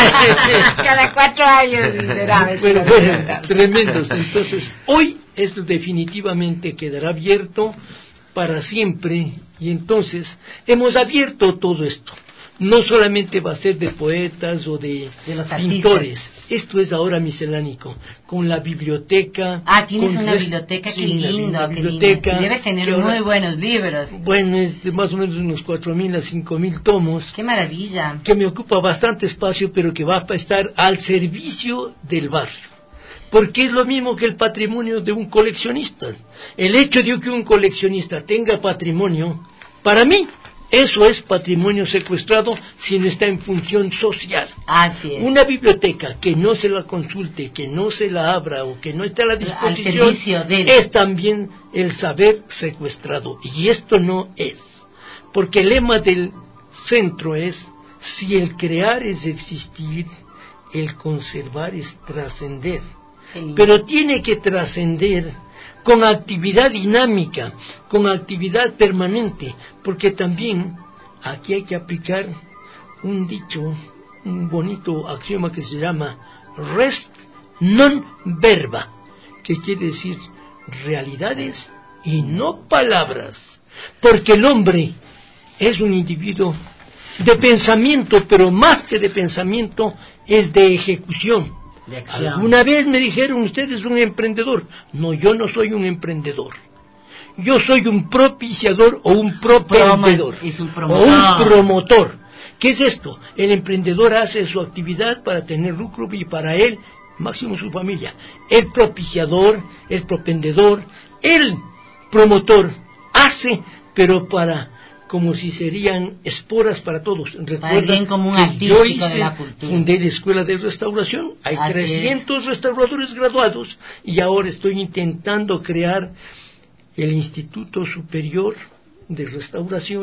[SPEAKER 4] Cada cuatro años será.
[SPEAKER 2] Bueno, bueno, tremendos. Entonces, hoy esto definitivamente quedará abierto para siempre, y entonces hemos abierto todo esto. No solamente va a ser de poetas o de,
[SPEAKER 4] de los
[SPEAKER 2] pintores,
[SPEAKER 4] artistas.
[SPEAKER 2] Esto es ahora miscelánico, con la biblioteca.
[SPEAKER 4] Ah, tienes una
[SPEAKER 2] res...
[SPEAKER 4] biblioteca,
[SPEAKER 2] sí,
[SPEAKER 4] qué lindo,
[SPEAKER 2] una
[SPEAKER 4] qué
[SPEAKER 2] biblioteca,
[SPEAKER 4] lindo. Debes tener muy ahora... buenos libros.
[SPEAKER 2] Bueno, es de más o menos unos cuatro mil a cinco mil tomos.
[SPEAKER 4] Qué maravilla.
[SPEAKER 2] Que me ocupa bastante espacio, pero que va a estar al servicio del barrio. Porque es lo mismo que el patrimonio de un coleccionista. El hecho de que un coleccionista tenga patrimonio, para mí, eso es patrimonio secuestrado si no está en función social.
[SPEAKER 4] Así es.
[SPEAKER 2] Una biblioteca que no se la consulte, que no se la abra o que no esté a la disposición,
[SPEAKER 4] de...
[SPEAKER 2] es también el saber secuestrado. Y esto no es. Porque el lema del centro es, si el crear es existir, el conservar es trascender. Sí. Pero tiene que trascender con actividad dinámica, con actividad permanente, porque también aquí hay que aplicar un dicho, un bonito axioma que se llama rest non verba, que quiere decir realidades y no palabras, porque el hombre es un individuo de pensamiento, pero más que de pensamiento es de ejecución. Alguna vez me dijeron, usted es un emprendedor. No, yo no soy un emprendedor. Yo soy un propiciador o un propendedor.
[SPEAKER 4] Es un
[SPEAKER 2] promotor. O un promotor. ¿Qué es esto? El emprendedor hace su actividad para tener lucro y para él, máximo su familia. El propiciador, el propendedor, el promotor hace, pero para... como si serían esporas para todos.
[SPEAKER 4] Recuerden como un artístico
[SPEAKER 2] yo hice,
[SPEAKER 4] de la cultura.
[SPEAKER 2] Fundé la escuela de restauración, hay Así trescientos es. restauradores graduados, y ahora estoy intentando crear el Instituto Superior de Restauración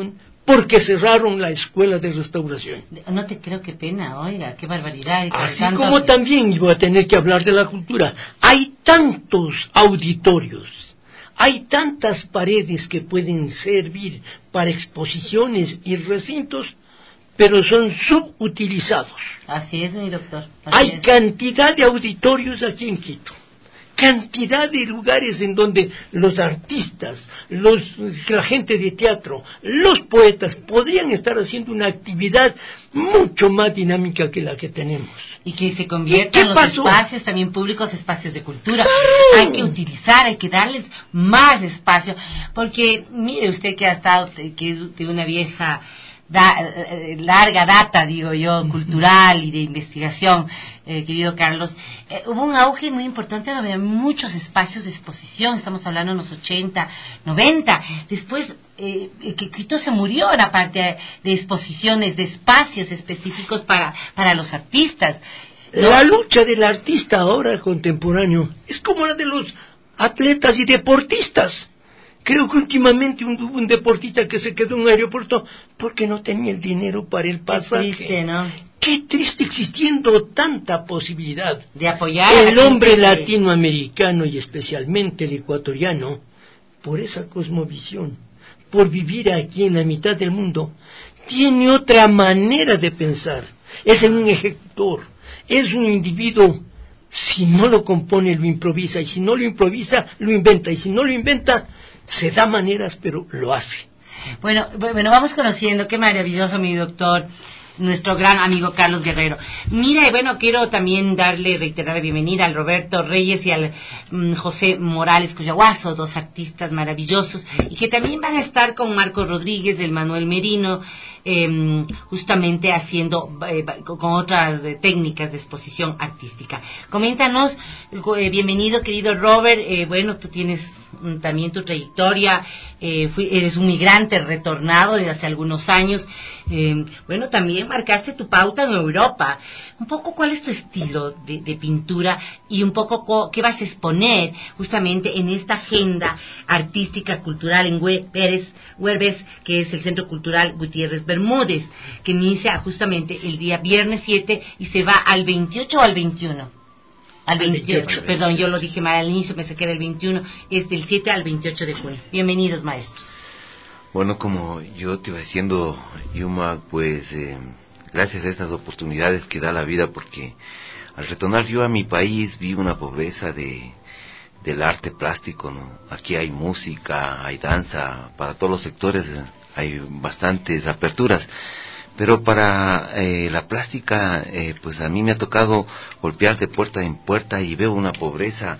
[SPEAKER 2] porque cerraron la escuela de restauración.
[SPEAKER 4] No te creo, qué pena, oiga, qué barbaridad.
[SPEAKER 2] Así tanto... como también iba a tener que hablar de la cultura. Hay tantos auditorios, hay tantas paredes que pueden servir para exposiciones y recintos, pero son subutilizados.
[SPEAKER 4] Así es, mi doctor. Así
[SPEAKER 2] hay
[SPEAKER 4] es.
[SPEAKER 2] Cantidad de auditorios aquí en Quito, cantidad de lugares en donde los artistas, los, la gente de teatro, los poetas podrían estar haciendo una actividad mucho más dinámica que la que tenemos.
[SPEAKER 4] Y que se conviertan los pasó? espacios también públicos, espacios de cultura. ¡Claro! Hay que utilizar, hay que darles más espacio, porque mire usted que ha estado, que es de una vieja... Da, larga data, digo yo, cultural y de investigación, eh, querido Carlos, eh, hubo un auge muy importante, había muchos espacios de exposición, estamos hablando de los ochenta, noventa, después eh, que Quito se murió en la parte de, de exposiciones, de espacios específicos para, para los artistas,
[SPEAKER 2] ¿no? La lucha del artista ahora contemporáneo es como la de los atletas y deportistas. Creo que últimamente un, un deportista que se quedó en un aeropuerto porque no tenía el dinero para el pasaje.
[SPEAKER 4] Qué triste, ¿no?
[SPEAKER 2] Qué triste, existiendo tanta posibilidad
[SPEAKER 4] de apoyar
[SPEAKER 2] el hombre latinoamericano y especialmente el ecuatoriano, por esa cosmovisión, por vivir aquí en la mitad del mundo, tiene otra manera de pensar. Es un ejecutor, es un individuo. Si no lo compone, lo improvisa, y si no lo improvisa, lo inventa, y si no lo inventa, se da maneras, pero lo hace.
[SPEAKER 4] Bueno, bueno, vamos conociendo, qué maravilloso, mi doctor, nuestro gran amigo Carlos Guerrero. Mira, y bueno, quiero también darle, reiterar la bienvenida al Roberto Reyes y al um, José Morales Cuyahuazo, dos artistas maravillosos, y que también van a estar con Marco Rodríguez, del Manuel Merino, eh, justamente haciendo, eh, con otras eh, técnicas de exposición artística. Coméntanos, eh, bienvenido, querido Robert, eh, bueno, tú tienes también tu trayectoria, eh, fui, eres un migrante retornado de hace algunos años, eh, bueno, también marcaste tu pauta en Europa. Un poco, ¿cuál es tu estilo de, de pintura y un poco qué vas a exponer justamente en esta agenda artística cultural en Huerbes, Huerbes, que es el Centro Cultural Gutiérrez Bermúdez, que inicia justamente el día viernes siete y se va al veintiocho o al veintiuno? Al veintiocho, perdón, yo lo dije mal al inicio, pensé que era el veintiuno, es del siete al veintiocho de junio. Bienvenidos, maestros.
[SPEAKER 5] Bueno, como yo te iba diciendo, Yuma, pues eh, gracias a estas oportunidades que da la vida, porque al retornar yo a mi país vi una pobreza de del arte plástico, ¿no? Aquí hay música, hay danza, para todos los sectores hay bastantes aperturas. Pero para eh, la plástica, eh, pues a mí me ha tocado golpear de puerta en puerta y veo una pobreza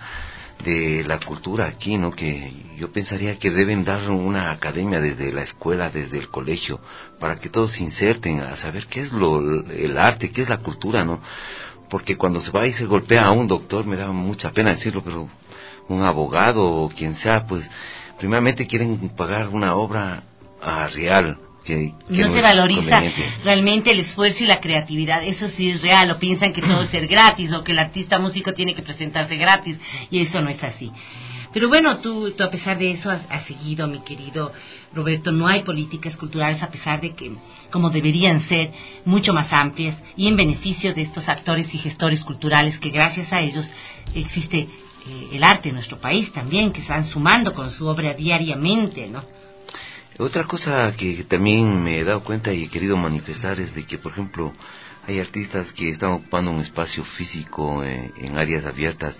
[SPEAKER 5] de la cultura aquí, ¿no? Que yo pensaría que deben dar una academia desde la escuela, desde el colegio, para que todos se inserten a saber qué es lo, el arte, qué es la cultura, ¿no? Porque cuando se va y se golpea a un doctor, me da mucha pena decirlo, pero un abogado o quien sea, pues primeramente quieren pagar una obra a real. Que, que
[SPEAKER 4] no, no se valoriza realmente el esfuerzo y la creatividad, eso sí es real, o piensan que todo es ser gratis, o que el artista músico tiene que presentarse gratis, y eso no es así. Pero bueno, tú, tú a pesar de eso has, has seguido, mi querido Roberto, no hay políticas culturales a pesar de que, como deberían ser, mucho más amplias, y en beneficio de estos actores y gestores culturales, que gracias a ellos existe eh, el arte en nuestro país también, que se van sumando con su obra diariamente, ¿no?
[SPEAKER 5] Otra cosa que también me he dado cuenta y he querido manifestar es de que, por ejemplo, hay artistas que están ocupando un espacio físico eh, en áreas abiertas,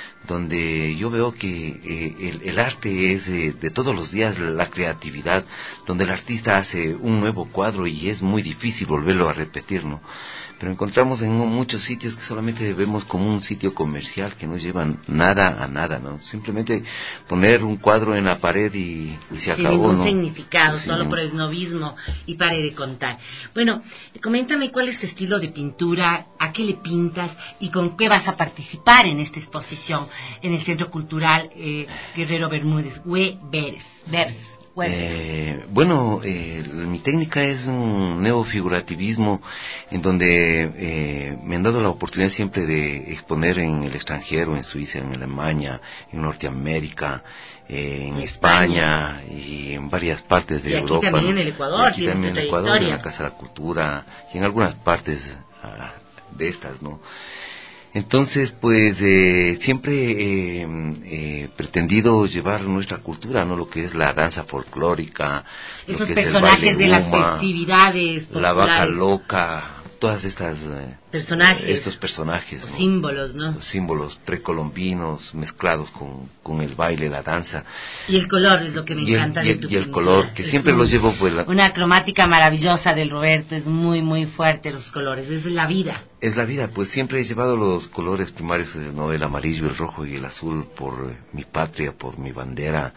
[SPEAKER 5] donde yo veo que eh, el, el arte es eh, de todos los días, la creatividad, donde el artista hace un nuevo cuadro y es muy difícil volverlo a repetir, ¿no? Pero encontramos en muchos sitios que solamente vemos como un sitio comercial que no llevan nada a nada, ¿no? Simplemente poner un cuadro en la pared y, y se
[SPEAKER 4] Sin
[SPEAKER 5] acabó,
[SPEAKER 4] ningún
[SPEAKER 5] ¿no?
[SPEAKER 4] significado,
[SPEAKER 5] Sí,
[SPEAKER 4] solo
[SPEAKER 5] no.
[SPEAKER 4] por esnovismo y pare de contar. Bueno, coméntame cuál es tu estilo de pintura, a qué le pintas y con qué vas a participar en esta exposición en el Centro Cultural eh, Guerrero Bermúdez, Huerbes.
[SPEAKER 5] Bueno, eh, bueno eh, mi técnica es un neofigurativismo en donde eh, me han dado la oportunidad siempre de exponer en el extranjero, en Suiza, en Alemania, en Norteamérica, eh, en España. España y en varias partes de
[SPEAKER 4] y aquí
[SPEAKER 5] Europa.
[SPEAKER 4] También en el Ecuador,
[SPEAKER 5] aquí también en el Ecuador, en la Casa de la Cultura y en algunas partes uh, de estas, ¿no? Entonces, pues, eh, siempre he eh, eh, pretendido llevar nuestra cultura, ¿no? Lo que es la danza folclórica,
[SPEAKER 4] esos
[SPEAKER 5] lo que
[SPEAKER 4] personajes
[SPEAKER 5] es el baile
[SPEAKER 4] de las
[SPEAKER 5] Uma,
[SPEAKER 4] festividades populares.
[SPEAKER 5] La vaca loca, todas estas eh,
[SPEAKER 4] personajes,
[SPEAKER 5] estos personajes, ¿no?
[SPEAKER 4] símbolos, ¿no?
[SPEAKER 5] Los símbolos precolombinos mezclados con, con el baile, la danza.
[SPEAKER 4] Y el color es lo que me
[SPEAKER 5] y
[SPEAKER 4] encanta
[SPEAKER 5] el,
[SPEAKER 4] de
[SPEAKER 5] y
[SPEAKER 4] tu
[SPEAKER 5] el, y el
[SPEAKER 4] pintura.
[SPEAKER 5] color, que
[SPEAKER 4] es
[SPEAKER 5] siempre
[SPEAKER 4] un,
[SPEAKER 5] los llevo pues la,
[SPEAKER 4] una cromática maravillosa del Roberto, es muy muy fuerte los colores, es la vida.
[SPEAKER 5] Es la vida, pues siempre he llevado los colores primarios, ¿no? El amarillo, el rojo y el azul por mi patria, por mi bandera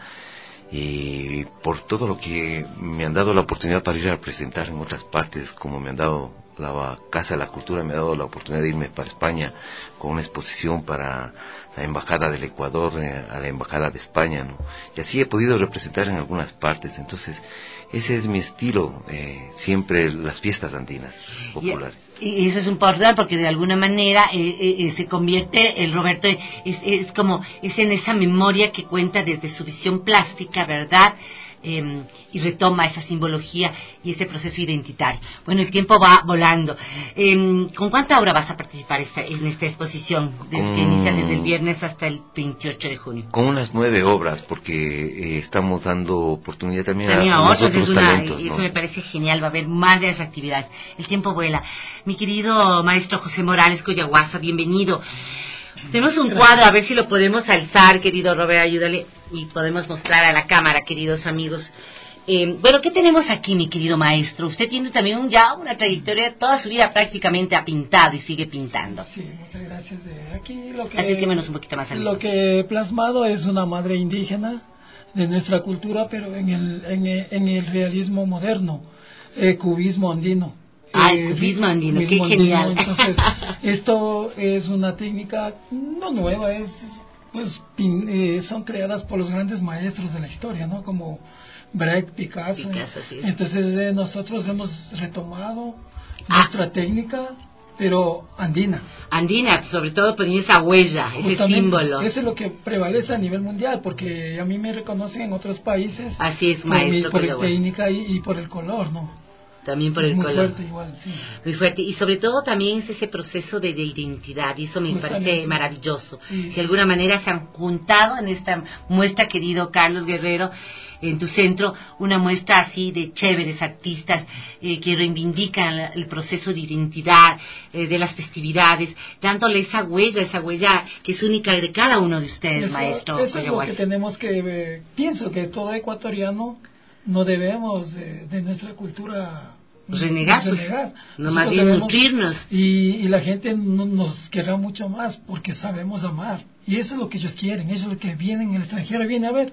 [SPEAKER 5] y por todo lo que me han dado la oportunidad para ir a presentar en otras partes, como me han dado la Casa de la Cultura, me ha dado la oportunidad de irme para España con una exposición para la Embajada del Ecuador, eh, a la Embajada de España, ¿no? Y así he podido representar en algunas partes, entonces ese es mi estilo, eh, siempre las fiestas andinas populares.
[SPEAKER 4] Y, y eso es importante porque de alguna manera eh, eh, se convierte, el Roberto es, es como, es en esa memoria que cuenta desde su visión plástica, ¿verdad? Eh, y retoma esa simbología y ese proceso identitario. Bueno, el tiempo va volando. Eh, ¿Con cuánta obra vas a participar esta, en esta exposición? Desde
[SPEAKER 5] con,
[SPEAKER 4] que inicia desde el viernes hasta el veintiocho de junio.
[SPEAKER 5] Con unas nueve obras, porque eh, estamos dando oportunidad también,
[SPEAKER 4] también
[SPEAKER 5] a, a
[SPEAKER 4] otros,
[SPEAKER 5] otros
[SPEAKER 4] es una,
[SPEAKER 5] talentos,
[SPEAKER 4] eso
[SPEAKER 5] ¿no?
[SPEAKER 4] me parece genial, va a haber más de las actividades. El tiempo vuela. Mi querido maestro José Morales Coyahuasa, bienvenido. Tenemos un cuadro, a ver si lo podemos alzar, querido Robert, ayúdale, y podemos mostrar a la cámara, queridos amigos. Eh, bueno, ¿qué tenemos aquí, mi querido maestro? Usted tiene también un, ya una trayectoria, toda su vida prácticamente ha pintado y sigue pintando.
[SPEAKER 6] Sí, muchas gracias. Eh, aquí lo que,
[SPEAKER 4] Acérquemenos un poquito más al
[SPEAKER 6] Lo que he plasmado es una madre indígena de nuestra cultura, pero en el, en el, en el realismo moderno, eh, cubismo andino.
[SPEAKER 4] Ah, el cubismo andino, qué
[SPEAKER 6] andino.
[SPEAKER 4] genial.
[SPEAKER 6] Entonces, esto es una técnica no nueva, es pues pin, eh, son creadas por los grandes maestros de la historia, ¿no? Como Brecht, Picasso.
[SPEAKER 4] Picasso sí.
[SPEAKER 6] Entonces eh, nosotros hemos retomado ah. nuestra técnica, pero andina.
[SPEAKER 4] Andina, sobre todo poniendo esa huella, ese símbolo.
[SPEAKER 6] Eso es lo que prevalece a nivel mundial, porque a mí me reconocen en otros países.
[SPEAKER 4] Así es, maestro.
[SPEAKER 6] Por, mi, por la técnica y, y por el color, ¿no?
[SPEAKER 4] También por
[SPEAKER 6] es
[SPEAKER 4] el
[SPEAKER 6] muy
[SPEAKER 4] color.
[SPEAKER 6] Fuerte igual, sí.
[SPEAKER 4] Muy fuerte. Y sobre todo también es ese proceso de, de identidad, y eso me Justamente. parece maravilloso. Sí. De alguna manera se han juntado en esta muestra, querido Carlos Guerrero, en tu centro, una muestra así de chéveres artistas eh, que reivindican la, el proceso de identidad, eh, de las festividades, dándole esa huella, esa huella que es única de cada uno de ustedes,
[SPEAKER 6] eso,
[SPEAKER 4] maestro.
[SPEAKER 6] Eso es lo que tenemos que, eh, pienso que todo ecuatoriano no debemos de, de nuestra cultura
[SPEAKER 4] renegar,
[SPEAKER 6] renegar.
[SPEAKER 4] Pues, no más bien nutrirnos.
[SPEAKER 6] Y, y la gente no, nos querrá mucho más porque sabemos amar. Y eso es lo que ellos quieren, eso es lo que vienen en el extranjero, viene a ver.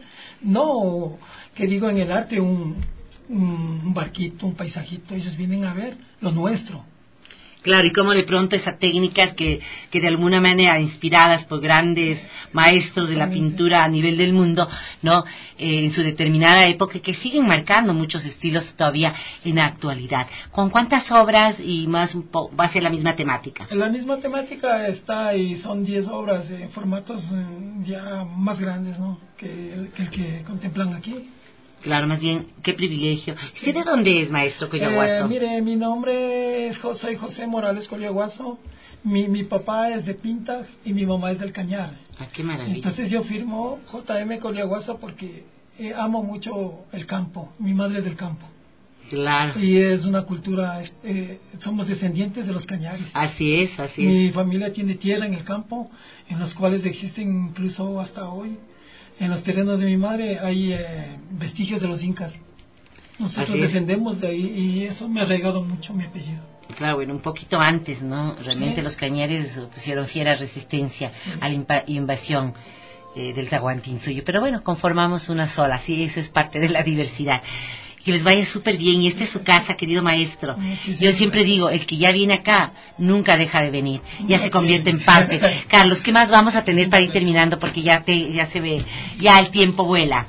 [SPEAKER 6] No, que digo en el arte, un, un barquito, un paisajito, ellos vienen a ver lo nuestro.
[SPEAKER 4] Claro, y cómo de pronto esas técnicas que, que de alguna manera inspiradas por grandes maestros de la pintura a nivel del mundo, ¿no? Eh, en su determinada época, que siguen marcando muchos estilos todavía en la actualidad. ¿Con cuántas obras y más un po- va a ser la misma temática?
[SPEAKER 6] La misma temática está y son diez obras en formatos eh, ya más grandes, ¿no? Que el, que el que contemplan aquí.
[SPEAKER 4] Claro, más bien, qué privilegio. ¿Usted de dónde es, maestro Coyahuaso?
[SPEAKER 6] Eh, mire, mi nombre es José José Morales Coyahuaso. Mi, mi papá es de Pintaj y mi mamá es del Cañar.
[SPEAKER 4] Ah, qué maravilla.
[SPEAKER 6] Entonces yo firmo J M Coyahuaso porque eh, amo mucho el campo. Mi madre es del campo.
[SPEAKER 4] Claro.
[SPEAKER 6] Y es una cultura, eh, somos descendientes de los cañares.
[SPEAKER 4] Así es, así
[SPEAKER 6] mi
[SPEAKER 4] es.
[SPEAKER 6] Mi familia tiene tierra en el campo, en los cuales existen incluso hasta hoy. En los terrenos de mi madre hay eh, vestigios de los incas. Nosotros descendemos de ahí y eso me ha arraigado mucho mi apellido.
[SPEAKER 4] Claro, bueno, un poquito antes, ¿no? Realmente sí. Los cañares pusieron fiera resistencia sí. a la impa- invasión eh, del Tahuantinsuyo. Pero bueno, conformamos una sola, sí, eso es parte de la diversidad. Que les vaya súper bien, y esta es su casa, querido maestro.
[SPEAKER 6] Muchísimas
[SPEAKER 4] Yo siempre
[SPEAKER 6] gracias.
[SPEAKER 4] digo, el que ya viene acá, nunca deja de venir, ya se convierte en parte. Carlos, ¿qué más vamos a tener para ir terminando? Porque ya te, ya se ve, ya el tiempo vuela.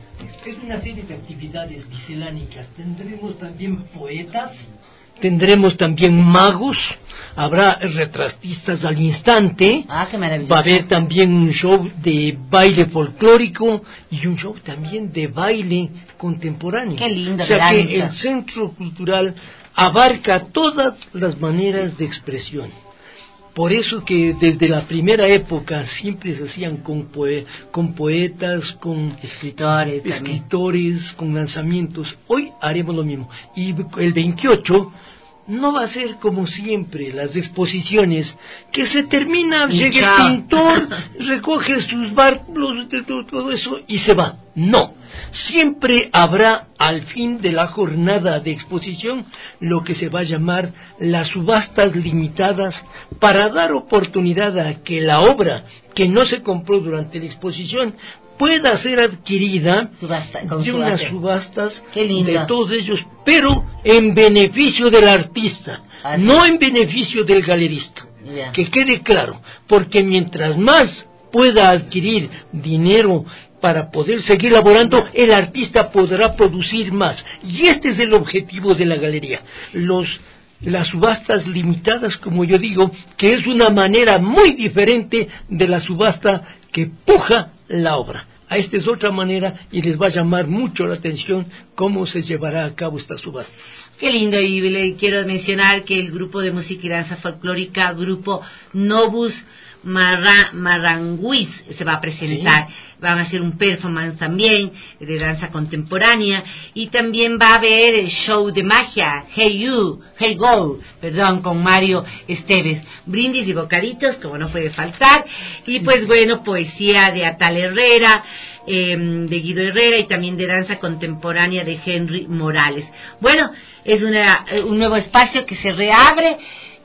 [SPEAKER 2] es una serie de actividades misceláneas. Tendremos también poetas, tendremos también magos, habrá retratistas al instante,
[SPEAKER 4] ah, qué maravilloso.
[SPEAKER 2] Va a haber también un show de baile folclórico y un show también de baile contemporáneo.
[SPEAKER 4] Qué lindo.
[SPEAKER 2] O sea que el Centro Cultural abarca todas las maneras de expresión. Por eso que desde la primera época siempre se hacían con, poe con poetas, con
[SPEAKER 4] escritores,
[SPEAKER 2] escritores con lanzamientos. Hoy haremos lo mismo. Y el veintiocho no va a ser como siempre las exposiciones, que se termina, y llega chao. El pintor, recoge sus bártulos, todo eso y se va. No, siempre habrá al fin de la jornada de exposición lo que se va a llamar las subastas limitadas, para dar oportunidad a que la obra que no se compró durante la exposición pueda ser adquirida
[SPEAKER 4] Subasta,
[SPEAKER 2] de unas subastas
[SPEAKER 4] de
[SPEAKER 2] todos ellos, pero en beneficio del artista, así. No en beneficio del galerista, yeah. Que quede claro, porque mientras más pueda adquirir dinero para poder seguir laborando, el artista podrá producir más, y este es el objetivo de la galería. Los las subastas limitadas, como yo digo, que es una manera muy diferente de la subasta que puja la obra. A esta es otra manera y les va a llamar mucho la atención cómo se llevará a cabo esta subasta.
[SPEAKER 4] Qué lindo, y le quiero mencionar que el grupo de música y danza folclórica, grupo Novus Marra, Marranguis, se va a presentar. Sí. Van a hacer un performance también de danza contemporánea, y también va a haber el show de magia Hey You, Hey Go, perdón, con Mario Esteves, brindis y bocaditos, como no puede faltar, y pues bueno, poesía de Atal Herrera, eh, de Guido Herrera, y también de danza contemporánea de Henry Morales. Bueno, es una, un nuevo espacio que se reabre.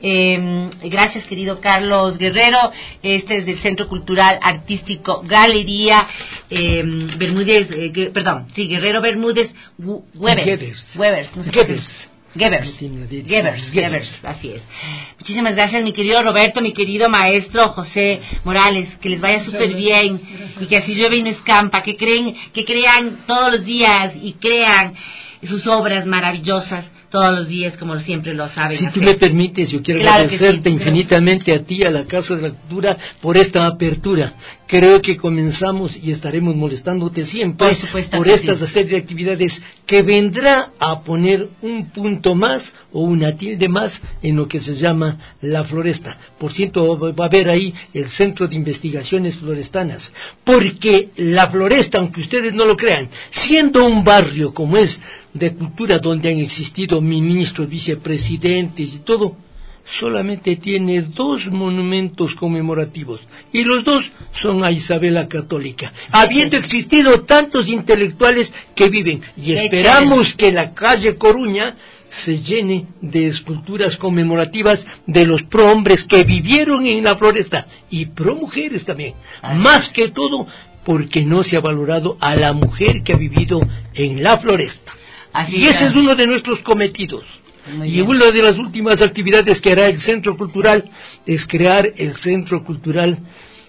[SPEAKER 4] Eh, gracias, querido Carlos Guerrero. Este es del Centro Cultural Artístico Galería eh, Bermúdez, eh, que, perdón, sí, Guerrero Bermúdez Webers, Webers, no sé Gebers. Gebers, Gebers, Gebers, así es. Muchísimas gracias, mi querido Roberto, mi querido maestro José Morales, que les vaya súper bien y que así llueve y no escampa, que creen, que crean todos los días y crean sus obras maravillosas todos los días, como siempre lo saben
[SPEAKER 2] si
[SPEAKER 4] hacer.
[SPEAKER 2] Tú me permites, yo quiero claro agradecerte sí, infinitamente a ti, a la Casa de la Cultura, por esta apertura. Creo que comenzamos y estaremos molestándote siempre por, por estas sí. serie de actividades que vendrá a poner un punto más o una tilde más en lo que se llama la floresta. Por cierto, va a haber ahí el Centro de Investigaciones Florestanas, porque la floresta, aunque ustedes no lo crean, siendo un barrio como es de cultura donde han existido ministros, vicepresidentes y todo, solamente tiene dos monumentos conmemorativos, y los dos son a Isabel la Católica, habiendo existido tantos intelectuales que viven, y esperamos que la calle Coruña se llene de esculturas conmemorativas de los prohombres que vivieron en la floresta, y promujeres también, Así. más que todo porque no se ha valorado a la mujer que ha vivido en la floresta. Así y ese es uno de nuestros cometidos. Y una de las últimas actividades que hará el Centro Cultural es crear el Centro Cultural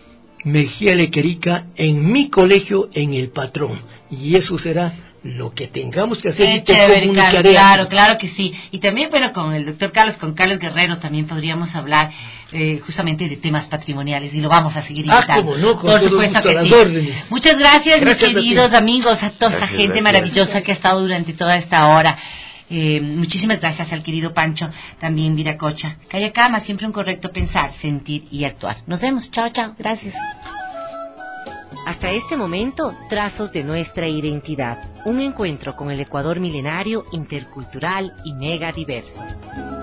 [SPEAKER 2] Mejía Lequerica en mi colegio, en El Patrón. Y eso será lo que tengamos que hacer.
[SPEAKER 4] Qué y te chévere, comunicaré. Claro, claro que sí. Y también, bueno, con el doctor Carlos, con Carlos Guerrero, también podríamos hablar eh, justamente de temas patrimoniales, y lo vamos a seguir invitando.
[SPEAKER 2] Ah, cómo no, con
[SPEAKER 4] por
[SPEAKER 2] todo
[SPEAKER 4] supuesto
[SPEAKER 2] gusto,
[SPEAKER 4] que
[SPEAKER 2] las
[SPEAKER 4] sí.
[SPEAKER 2] órdenes.
[SPEAKER 4] Muchas gracias, gracias mis queridos amigos, a toda esta gente
[SPEAKER 5] gracias.
[SPEAKER 4] maravillosa que ha estado durante toda esta hora. Eh, muchísimas gracias al querido Pancho, también Viracocha. Calla Cama, siempre un correcto pensar, sentir y actuar. Nos vemos, chao, chao, gracias.
[SPEAKER 13] Hasta este momento, Trazos de Nuestra Identidad, un encuentro con el Ecuador milenario, intercultural y mega diverso.